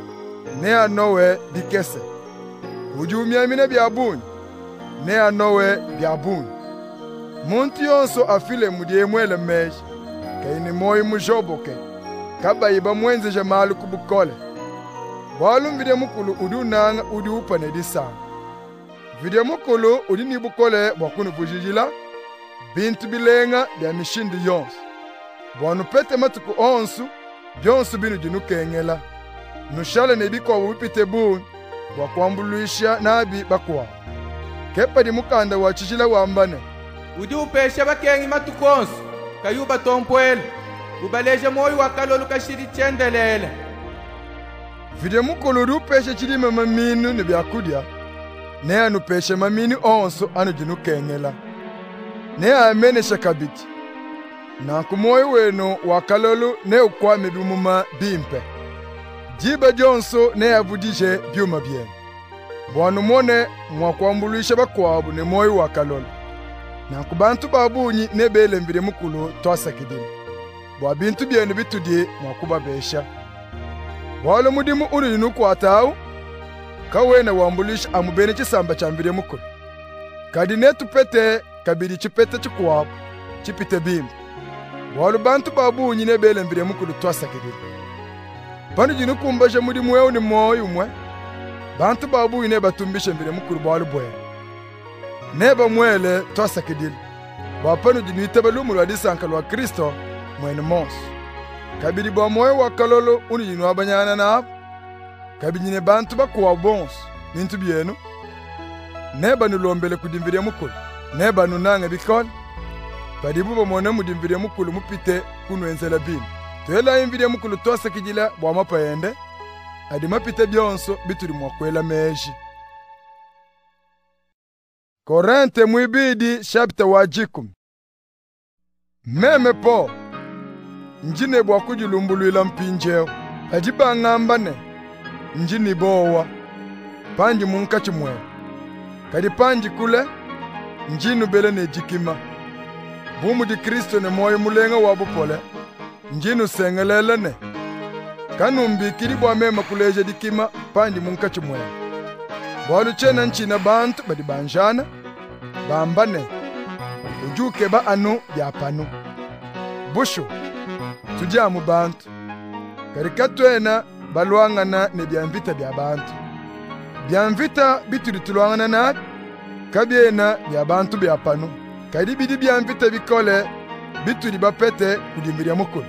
Nea nowe bikese. Uji umyamine biabuni. Nea nowe biabuni. Muntu yonso afile mudie mwele meji. Kaini moyo mujoboke. Kaba iba mwenzeja mahalu kubukole. Bwalu mvide mukulu udu nanga udu upane disanga. Vide mukulu udi nibukole bwakunu vujijila. Bintu bilenga bya mishindi yonsu. Bwanu pete matuku onsu, byonsu binu jinu kengela. Nushale nebiko wupite buni, bwakwambuluisha nabi bakwa. Kepa di mukanda wachijila wambane. Udi upesha bakengi matuku onsu, kayuba tompwele. Ubaleje moyo wakalolu kashiri chendelele. Vide mukulu udi upesha chilime maminu ni byakudia. Nea nupesha mamini onsu anu jinu kengela. Ne amene shakabiti. Na kumoyo wenu wakalolu ne ukwame bimuma bimpe. Jiba jonso ne abudije byuma bien. Bwanu mone mwakwambuluisha bakwabu ne moyo wakalolu. Na kubantu babunyi ne bele mbire mukulu twasakidini. Bwa bintu byenu bitudie mwakubabesha. Bwalo mudimu uri nukwatawu. Kawena wambulisha amubene chisamba chambire mukulu. Kadine tupete kabiri chipete chikuwabu, chipite bimbu. Walu bantu babu nyine bele mbire mukulu twasakidiri. Panu jinu kumbaje mudi mweo ni moyo mwe. Bantu babu nyine batumbishe mbire mukulu balu bwe. Neba mwele twasakidiri. Wapanu jinu itabalumu lwa disankalo wa Kristo mwene monsu. Kabiri ba moyo wakalolo uni jinu wabanyana na hapu. Kabiri nyine bantu bakuwa bonsu, mintu bienu. Neba nulombele kudimbire mukulu. Neba nunanga bikole. Padibu bamone mudimbire mukulu mupite kunwenzela binu. Tuela imbire mukulu twasa kijila bwa mapayende. Adi mapite byonso bituri mwakwela meji. Korante mwibidi chapter wajikum. Meme po. Njine bwa kujulumbuluila mpinjeo. Ajiba ngambane. Njini bowa. Panji munkachi mwe. Kadi panji kule. Njinu bele ne jikima. Bumu di Kristo ne moyo mulenga wabu pole. Njinu sengelele ne. Kanumbi kiri bwa mema kuleje dikima pandi munkachi mwe. Bwalu chena nchina bantu badi banjana. Bambane. Ujuke ba anu bya panu. Bushu. Tujamu bantu. Karikatwena baluangana ne byamvita bya bantu. Byamvita bituri tuluangana na kabiena bya bantu bya panu. Kadi bidi byamvita bikole bituri bapete kudimbira mukulu.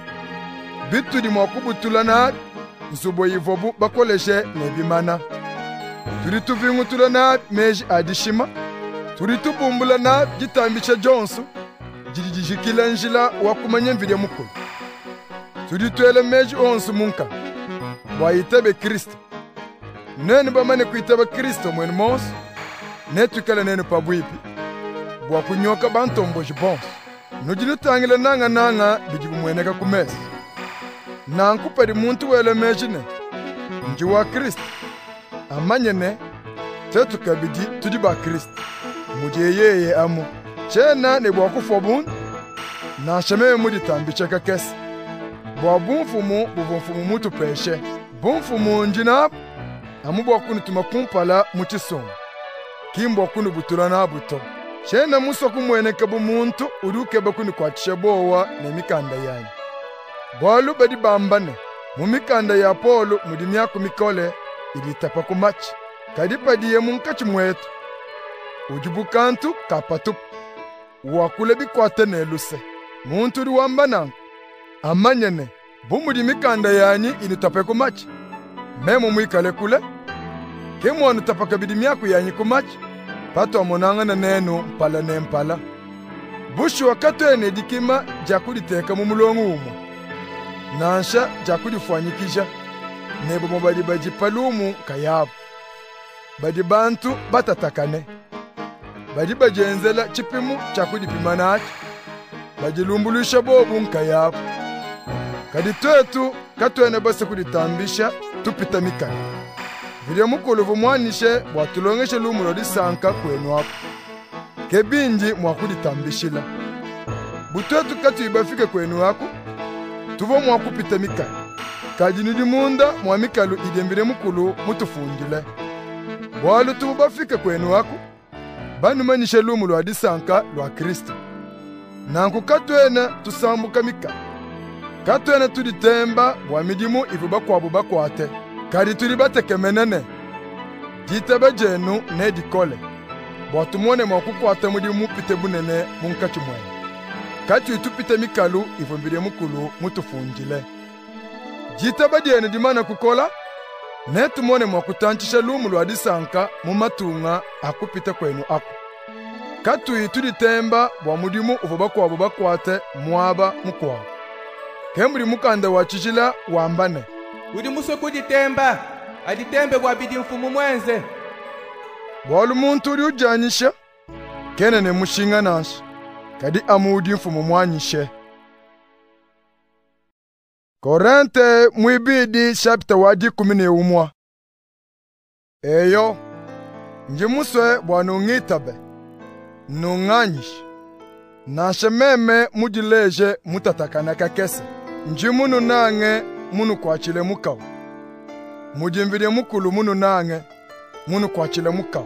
Bituri mwakubutula na nsubo yivobu bakoleshe ne bimana. turi tuvingutula na meji adishima, turi tubumbula na gitambisha jonsu, jijijikila njila wakumanya mvile mukulu. Turi tuele meji onsu munka, waitebe Kristo. Nene bamane kuiteba Kristo mwenu monsu, netukala nenu pabwipi, bwa kunyoka bantombo jibonsu. Nujilu tangile nanga nanga bijibu mweneka kumesi. Nankupedi muntu wele mejine, nji wa Kristo. Amanyene, tetu kabidi tudi ba Kristo. Muje yeye amu. Chena ne bwa kufobun, na shame mudi tambiche kakesi. Bwa bunfumu buvunfumu mutu peshe. Bunfumu njina amu bwa kunu tumakumpala mutisomu. Kimbo kunu butula na buto. Chena muso kumweneka bumuntu uruke bakunu kwa chishabowa ne mikanda yanyi. Bwalu badi bambane, mu mikanda ya Polo mudi myaku mikole ilitapa kumachi. Kadipadiye munkachi mwetu. Ujubukantu kapatup. Wakule bikwate neluse. Muntu uri wambana. Amanyene, bumudi mikanda yanyi ilitape kumachi. Memo mwikale kule. Kemu wanutapa kabidi myaku yanyi kumachi. Pato amonangana nenu mpala ne mpala. Bushu wakatu ene dikima jakudi teka mumulongu umu. Nansha jakudi fwanyikisha. Nebo mobadi baji palumu kayabu. Badi bantu batatakane. Badi bajenzela chipimu chakudi pimanachi. Badi lumbulusha bobu nkayabu. Kadi twetu katu ene basa kuditambisha tupita mikani. Vile mukulu vumwanishe bwatulongeshe lumulo disanka kwenu hapo. Kebinji mwakuditambishila. Butwetu katu ibafike kwenu haku, tuvo mwakupita mikani. Kajinudi munda mwamikalu idembire mukulu mutufungile. Bwalu tuvo bafike kwenu haku, banu manishe lumulo adisanka lwa Kristo. Nanku katu ene tusambuka mikani. Katu ene tuditemba bwamidimu ivu bakwabu bakwate. Kari turi bateke menene. Jitebe jenu ne dikole. Bwatumone mwakukwata mudi mupite bunene munkachi mwene. Kati utupite mikalu ivumbire mukulu mutufungile. Jitebe jenu dimana kukola. Ne tumone mwakutanchisha lumulu adisanka mumatunga akupite kwenu aku. Katu itudi temba bwamudimu uvubakwa bubakwate mwaba mukwa. Kemburi mukanda wachishila wambane. Udi muso kuditemba, aditembe bwabidi mfumu mwenze. Bwalu muntu uri ujanyisha, kene ne mushinga nansha, kadi amudi mfumu mwanyishe. Korente mwibidi chapter wadi kumine umwa. Eyo, nje muswe bwanu ngitabe, nunganyish. Nashe meme mujileje mutatakana kakese. Nje munu nange munu kwachile mukaw. Mujimvire mukulu munu nange munu kwachile mukaw.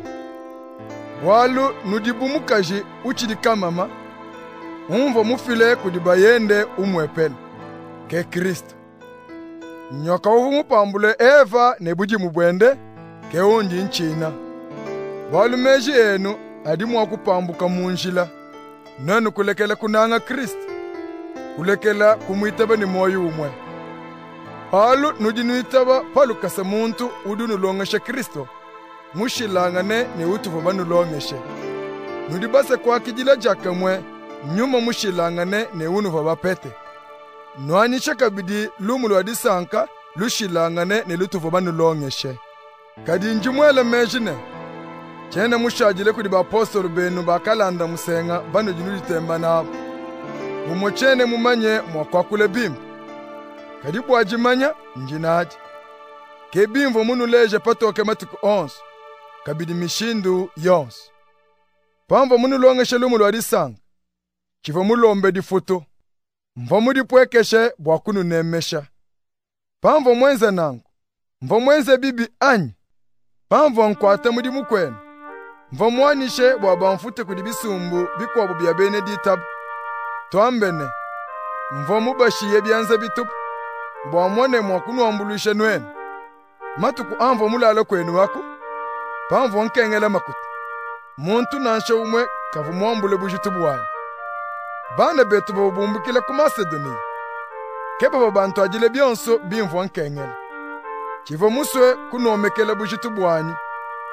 Walu nudibu mukaji uchidika mama. Umvo mufile kudibayende umwepele. Ke Kristo. Nyoka uvu mupambule Eva nebuji mubwende ke undi nchina. Walu meji enu adimu wakupambuka munjila. Nenu kulekela kunanga Kristo. Kulekela kumuitaba ni moyo umwe. Palu nudinuitaba palu kasa muntu udu nulongeshe Kristo. Mushilangane ni utuvo banulongeshe. Nudibase kwa kijila jaka mwe, nyuma mushilangane ni unuva bapete. Nwanyisha kabidi lumulu adisanka, lushilangane ni lutuvo banulongeshe. Kadi njumwele mejine. Chene mushajile kudi ba apostolo benu bakalanda musenga banu jinuditemba nabo. Umuchene mumanye mwakwakule bimbu. Kadi bwajimanya njinaji. Kebimvo munuleje patoke matuku onsu. Kabidi mishindu yonsu. Pamvo munulongeshe lumulo adisanga. Chivo mulombe difuto. Mvo mudipwekeshe bwakunu nemesha. Pamvo mwenze nangu. Mvo mwenze bibi anyi. Pamvo nkwate mudi mukwenu. Mvo mwanishe bwabamfute kudibisumbu bikwabu bya Beneditabu. Twambene. Mvo mubashiye byanze bitupu. Bwamone mwakunu ambulushe nwenu. Matuku anvo mulala kwenu wako. Pamvo nkengele makuta. Muntu nanshe umwe kavu mwambule bujitubu wanyu. Bane betu babumbukile ku Macedonia. Keba babantu ajile byonso bimvo nkengele. Chivo muswe kunomekele bujitubu wanyu.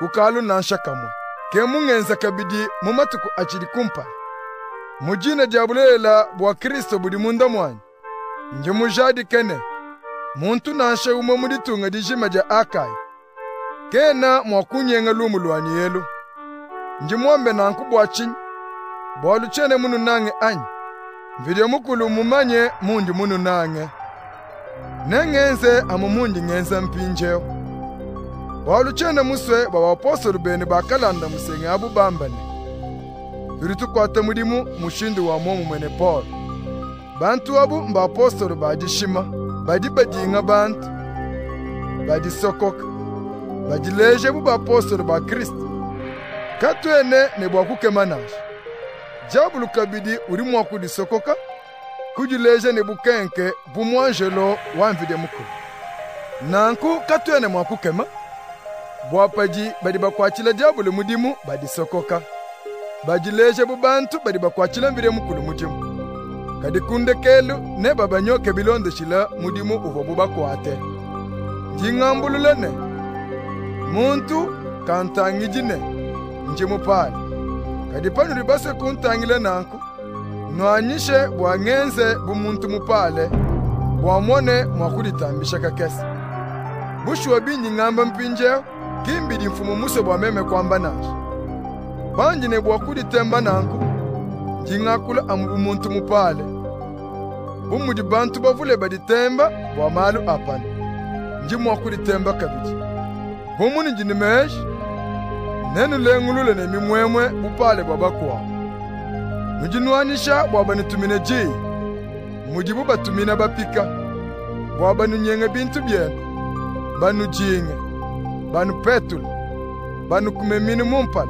kukalu nansha kamwe ke mungenza kabidi mumatuku achili kumpa mujine diabulela bwa Kristo budi munda mwanyi nje mujadi kene muntu nansha umwe muditunga dijima ja akai kena mwakunyenga lumu lwani yelu nje mwambe nanku bwachin bwalu chene munu nange anyi video mukulu mumanye mundi munu nange nengenze amumundi ngenza mpinjeo bwalu chene muswe baba apostoli bene bakalanda musenge abu bambane turitu kwata mudimu mushindu wa momu mwene Paul bantu abu mba apostoli badishima badi badinga bantu badi sokoka badi leje bu ba apostoli ba Kristo katwene ne bwakukemanaje jabulu kabidi uri mwakudi sokoka kujileje ne bukenke bumwanjelo wamvide mukulu nanku katwene mwakukema bwapaji badi bakwachila jabulu mudimu badi sokoka bajileje bubantu badi bakwachila mvide mukulu mudimu kadi kunde kelu ne babanyoke bilonde shila mudimu uvo bubakwate jingambululene muntu kantangijine njimu pale kadi panu ribase kuntangile nanku nwanyishe bwangenze bumuntu mupale bwamone mwakuditambisha kakesi bushwa binyi ngamba mpinjeo kimbidi mfumu muse bwameme kwamba nashi banjine bwakuditemba nanku jingakula amu muntu mupale bumudi bantu bavule baditemba bwamalu apana njimu wakuditemba kabiji bumuni jinimeshi nenu lengulule ne mimwemwe bupale bwabakwa mujinwanisha bwabanitumine ji mujibu batumina bapika bwabanunyenge bintu byenu banu jinge banu petula banu kumemini mumpale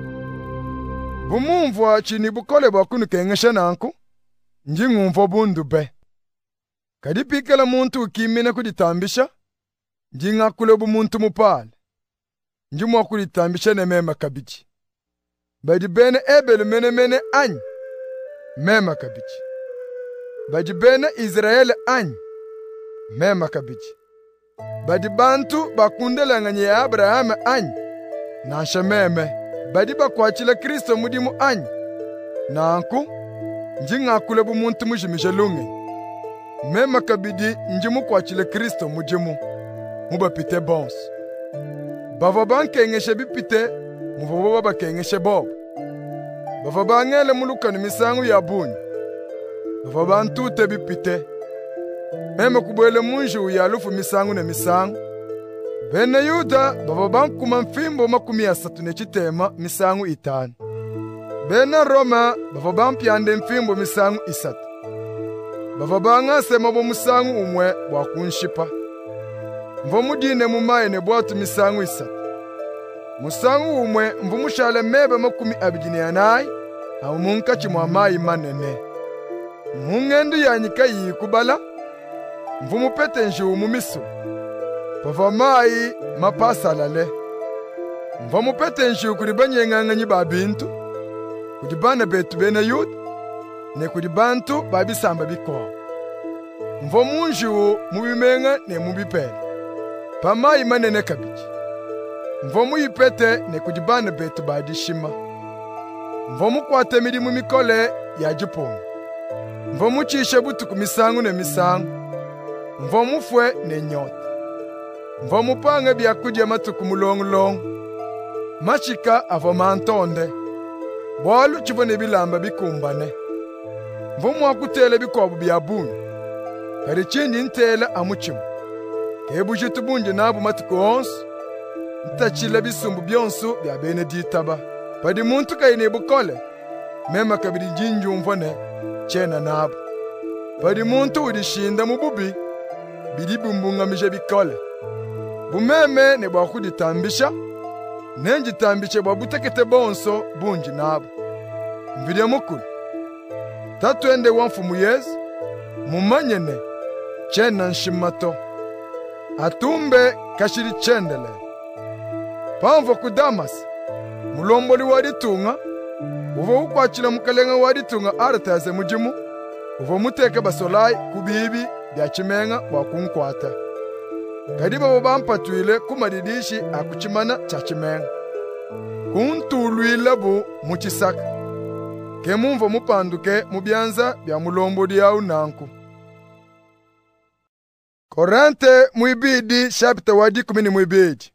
bumumvwa chini bukole bwakunu kengesha nanku njingumva bundu be kadi pikela muntu ukimina kuditambisha njingakule bumuntu mupale njimwa kulitambisha ne mema kabiji badi bene ebelu mene mene anyi mema kabiji badi bene Israeli anyi mema kabiji badi bantu bakundelanganye ya Abraham anyi nasha meme badi bakwachila Kristo mudimu anyi nanku njingakule bumuntu mujimisha lunge mema kabidi njimu kwachile Kristo mujimu mubapite bons bava bankengeshe bipite muvobo baba kengeshe bob bava bangele mulukani misangu ya bunyi bava bantute bipite meme kubwele munju ya lufu misangu ne misangu bene Yuda bava bankuma mfimbo makumi asatu ne chitema misangu itanu bene Roma bava bampyande mfimbo misangu isatu bava bangase mabo musangu umwe bwakunshipa mvomudine mumaye ne bwatu misangu isatu musangu umwe mvumushale mebe makumi abijini yanayi amu munka chimwa mayi manene mungendu yanyika yikubala mvumupete njiwu mumisu pava mayi mapasalale mvumupete njiwu kulibanye ng'ang'anyi babintu kulibana betu bene Yuda ne kulibantu babisamba bikoa mvumunjiwu mubimenga ne mubipele pamayi manene kabiji mvomu yipete ne kujibana betu badishima mvomu kwate milimu mikole ya jipongo mvomu chishe butu kumisangu ne misangu mvomu fwe ne nyota mvomu pange byakuja matuku mulongu longu machika avoma antonde bwalu chivone bilamba bikumbane mvomu wakutele bikobu byabunyu kari chindi ntela amuchimu kebujitu bunje nabu matuku onsu ntachila bisumbu byonsu bya Beneditaba padi muntu kaine bukole mema kabiri njinju mvone chena nabo padi muntu udishinda mububi bilibumbungamije bikole bumeme ne bwakuditambisha nenji tambishe bwabutekete bonso bunji nabo mvide mukulu tatwende wamfumu Yesu mumanyene chena nshimato atumbe kashiri chendele pamvo ku Damas mulomboli waditunga uvo ukwachila mukalenga waditunga arataze mujimu uvo muteke basolai kubibi bya chimenga bwakunkwata kadi babo bampatwile kumadidishi akuchimana cha chimenga kuntulwila bu muchisaka. Ke mumvo mupanduke mubyanza bya mulombo diau nanku. Korante muibidi chapter wadi kumini muibidi.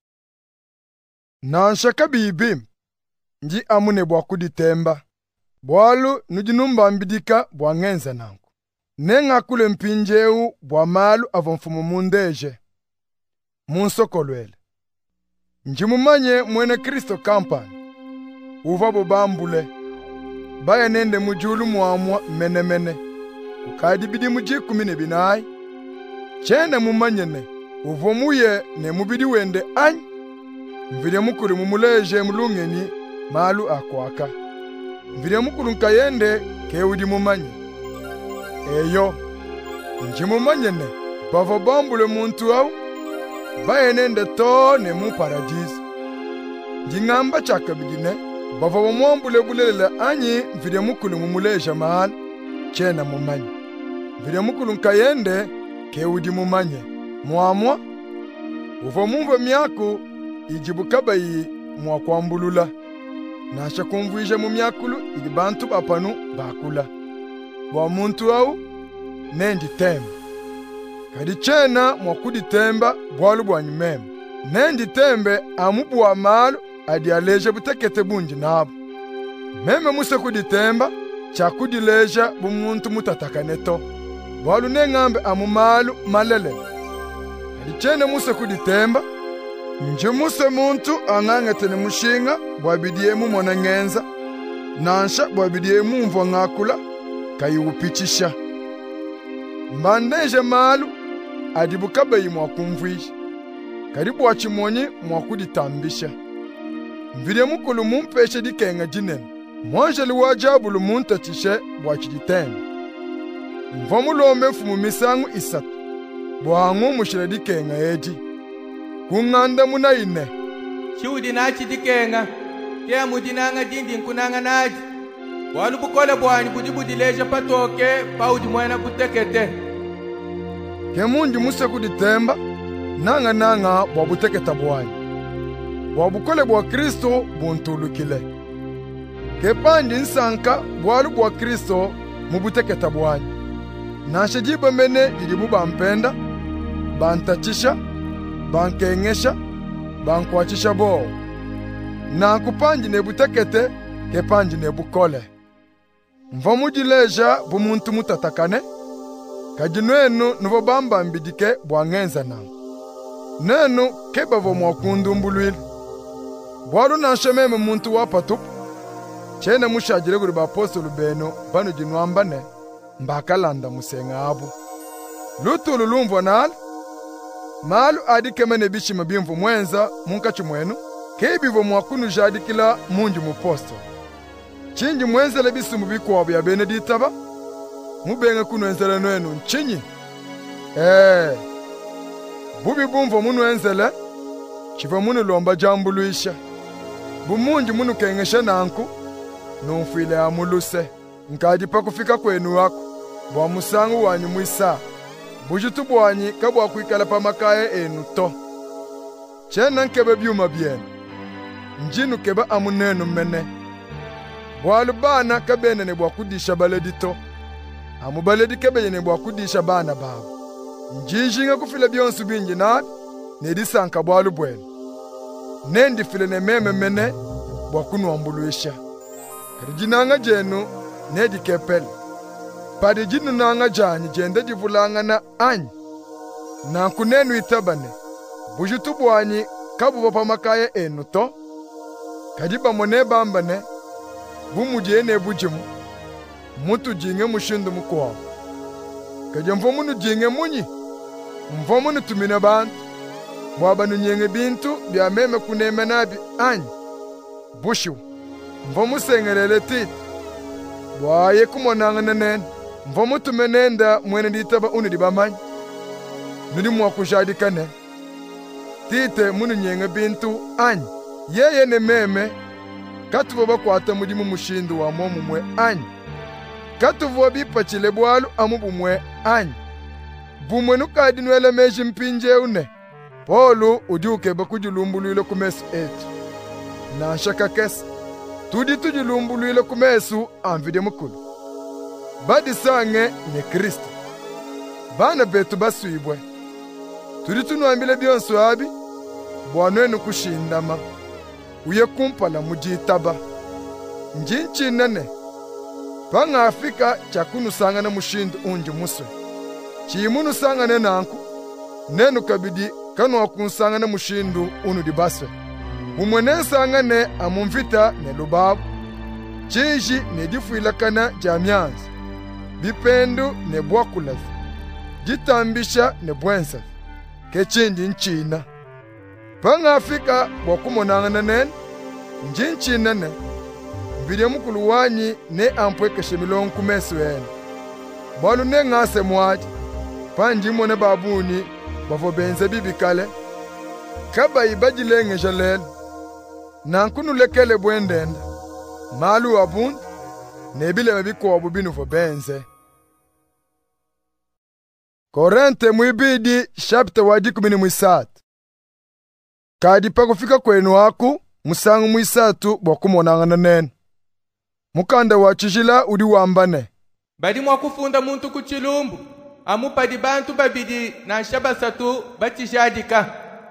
Nanshaka bibi nji amune bwa kuditemba. Bwalu nujinumba mbidika bwa ngenza nanku. Nenga kule mpinjeu bwa malu avonfumu mundeje. Munsokolwele. Njimumanye mwene Kristo kampani. Uva bobambule. Baya nende mujulu muamwa mene mene. Ukadi bidi mujiku mine binai. Chene mumanyene. Uvo muye ne mubidi wende any. Mvide mukuru mumuleje mulungeni malu akwaka. Mvide mukuru nkayende keudi mumanye. Eyo. Njimumanyene. Bavo bambule muntu au. Baya nende to ne mu paradiso. Njingamba chaka bidine. Bava wamwambule bulele anyi mvide mukulu mumuleja mahali chena mumanye. Mvide mukulu nkayende keudi mumanye. Muamwa uva mumva miaku ijibuka iyi mwakwambulula. Nasha kumvuisha mu myakulu ili bantu bapanu bakula. Bwa muntu au nendi temba. Kadi chena mwakudi temba bwalu bwa nyumeme. Nendi tembe amubu wa malu adi aleja butekete bunji nabo. Meme muse kuditemba, cha kudileja bumuntu mutatakaneto. Bwalu nengambe amumalu malele. Adi chene muse kuditemba, nje muse muntu angangetene mushinga, bwabidiemu mwana ngenza, nansha bwabidiemu mvwa ngakula, kayiwupichisha. Mbandeje malu, adi bukabayi mwakumvuisha. Karibu wachimonyi mwakuditambisha. Mvide mukulu mumpeshe dikenga jinene. Mwanje liwajabulu muntatishe bwachiditene. Mvomu lombe fumu misangu isatu. Bwangu mushile dikenga eji. Kunganda muna ine. Shudi nachi dikenga. Kea mudinanga dindi nkunanga naji. Walu bukole bwani budi budi leja patoke paudi mwena kutekete. Ke munji muse kuditemba. Nanga nanga bwabuteketa bwani. Bwabukole bwa Kristo buntulukile. Kepandi nsanka bwalu bwa Kristo mubuteketa bwani. Nashe jiba mene jidibu bampenda, bantachisha, bankengesha, bankwachisha bo. Na kupanji nebutekete, kepanji nebukole. Mva mujileja bumuntu mutatakane, kajinwenu nuvo bamba mbidike bwa ngenza nangu. Nenu keba vo mwakundu mbuluili. Bwalu nanshememe muntu wapatupu. Chene mushajire kuri bapostolu beno banu jinwambane mbakalanda musenga abu. Lutulu lumvwa nal. Malu adikemene bishima bimvu mwenza munkachi mwenu. Kebivo mwakunu jadikila munji muposto. Chinji mwenzele bisumu bikuwabu ya Beneditaba. Mubenge kunu enzele nwenu nchinyi. Eee. Bubi bumvo munu enzele. Chiva munu lomba jambuluisha. Bumunji munu kengesha nanku. Numfile amuluse. Nkadi pa kufika kwenu wako. Bwa musangu wanyu muisa. Bujitu bwanyi kabwa kuikala pa makaye enu to. Chena nkebe byuma byenu. Njinu keba amunenu mene. Bwalu bana kabene ne bwa kudisha baledito. Amu baledi kebe ne bwa kudisha bana babu. Njinjinga kufile byonsu binji nabi. Nedisanka bwalu bwenu. Nendi file ne meme mene bwa kunuambuluisha. Karijinanga jenu nedi kepele. Padi jinu nanga jani jende jivulanga na anyi. Na kunenu itabane. Bujutu bwanyi kabu bapa makaye enu to. Kajiba mone bambane. Bumujene bujimu. Mutu jinge mushindu mkuwa. Kajamfo munu jinge munyi. Mfo munu tumine bantu. Mwaba nunyenge bintu bya meme kuneme nabi anyi. Bushu. Mfo musengelele titi. Bwaye kumonanga nenen. Mfo mutu menenda mwene ditaba unu dibamanyi. Nuni mwakushadikane. Tite munu nyenge bintu anyi. Yeye ne meme. Katuvo bakwata mudimu mushindu wa momu mwe anyi. Katuvo bipachile bwalu amubu mwe anyi. Bumwe nukadi nwele meji mpinje une. Polu udiuke bakujulumbulu ilo kumesu eti. na nshaka kesa. Tudi tujilumbulwile kumesu amvide mukulu. Badi sange ne Kristo. Bana betu baswibwe. Tudi tunuambile byonso abi, bwanwenu kushindama. Uye kumpala mujitaba. Njinchi nene. Panga Afrika chakunu sangana mushindu unji muswe. Chimunu sangane nanku. Nenu kabidi kanu wakunsangana mushindu unu dibaswe. Mumwene sangane amumvita ne lubabu. Chinji ne difuilakana jamyanzi. Bipendu ne bwakulazi. Jitambisha ne bwensa. Kechinji nchina. Panga Afrika wakumonangana nene. Njinchi nene. Mbide mukulu wanyi ne ampweke shemilon kumesu ene. Balu ne ngase mwadi. Panji mwone babuni bavo benze bibi kale. Kaba ibajilenge jalele. Nankunu lekele bwendenda. Malu wabundu. Nebile mebiko wabubinu vo benze. Korente mwibidi chapter wadi kumini mwisatu. Kadi pa kufika kwenu waku musangu mwisatu bokumonangana nene. Mukanda wa chijila udi wambane. Badi mwakufunda muntu kuchilumbu. Amupadi bantu babidi na shabasatu batijadika.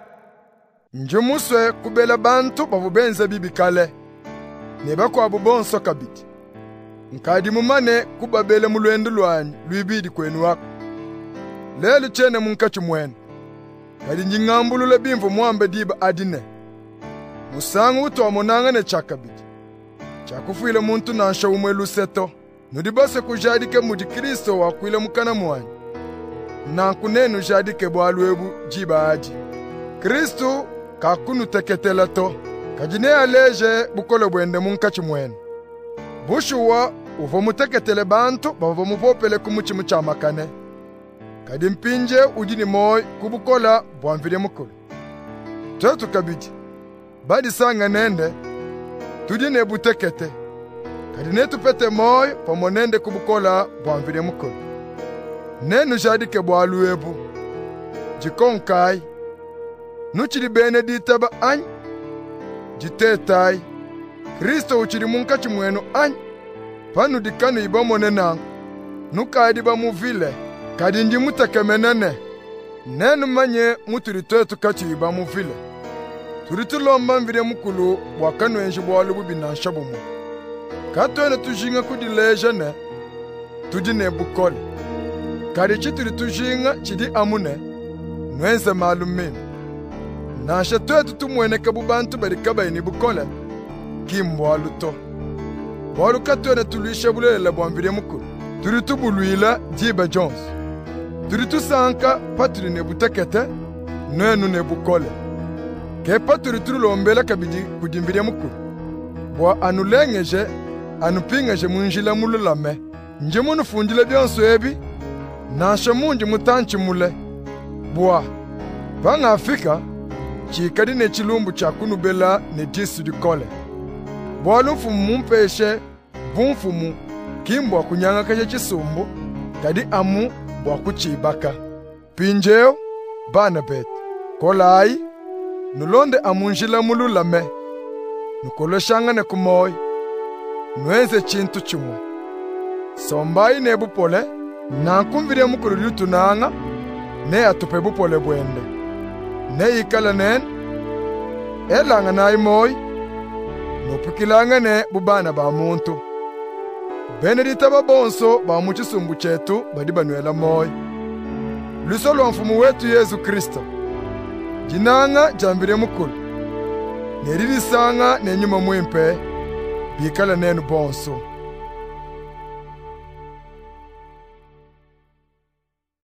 Njumuswe kubela bantu bavubenze bibi kale. Neba kwa bubonso kabiti. Nkadi mumane kubabele mulwendo lwanyi luibidi kwenu wako. Lelu chene munkachu mwene. Kadi njingambulule bimvu mwambe diba adine. Musangu uto wamonangane chakabiti. Chakufuile muntu nansha umwelu seto. Nudibase kujadike mudi Kristo wakuile mukana mwanyi. Nankunenu jadike bwaluebu jiba adi. Kristo kakunu teketela to. Kajine aleje bukole bwende munkachi mwene. Bushuwa uvo muteketele bantu bavo mupopele kumuchi muchamakane. Kadi mpinje ujini moi kubukola bwamvide mukulu. Tetu kabiti. Badi sanga nende. Tudine butekete. Kadi netu pete moi pamonende kubukola bwamvide mukulu. Nenu jadike bwaluebu. Jikonkai. Nuchiri benedita ba any. Jitetai. Kristo uchiri munkachi mwenu any. Panu dikanu iba monenang. Nukadi ba muvile. Kadi nji mutakemenene. Nenu manye muturitoetu kachi iba muvile. Turitulomba mvide mukulu wakanu enji bwalubu binanshabumu. Katwene tujinga kudileja ne. Tujine bukole. Kadi chituri tujinga chidi amune. Nwenze malumini. Nasha twetu tumwene kabubantu barikaba ini bukole. Kimbwalu to. Walu katwene tulisha bulele bwamvide mukulu. Turitubuluila Jiba Jones. Turitu sanka paturi nebutekete. Nwenu nebukole. Kepa turituru lombela kabidi kudimbide mukulu. Bwa anulengeje, anupingeje munjila mululame. Nje munu funjile byonso ebi. Nasha munji mutanchi mule. Bwa, panga Afrika, chikadi ne chilumbu chakunu bela ne disu dikole. Bwa lumfumu mumpeshe, bumfumu, kimbwa kunyanga kaje chisumbu, kadi amu bwa kuchibaka. Pinjeo, bana bet. Kolai, nulonde amunjila mululame. Nukoleshanga ne kumoi. Nwenze chintu chumwe. Sombai ne bupole, nankumvide mukulu yutunanga, ne atupe bupole bwende. Ne ikala nen, elanga na imoi, nupikilanga ne bubana ba muntu. Benedita babonso ba muchisumbu chetu badibanuela moi. Lusolo mfumu wetu Yesu Kristo. Jinanga jambire mukulu. Neririsanga nenyuma mwempe, bikala nenu bonso.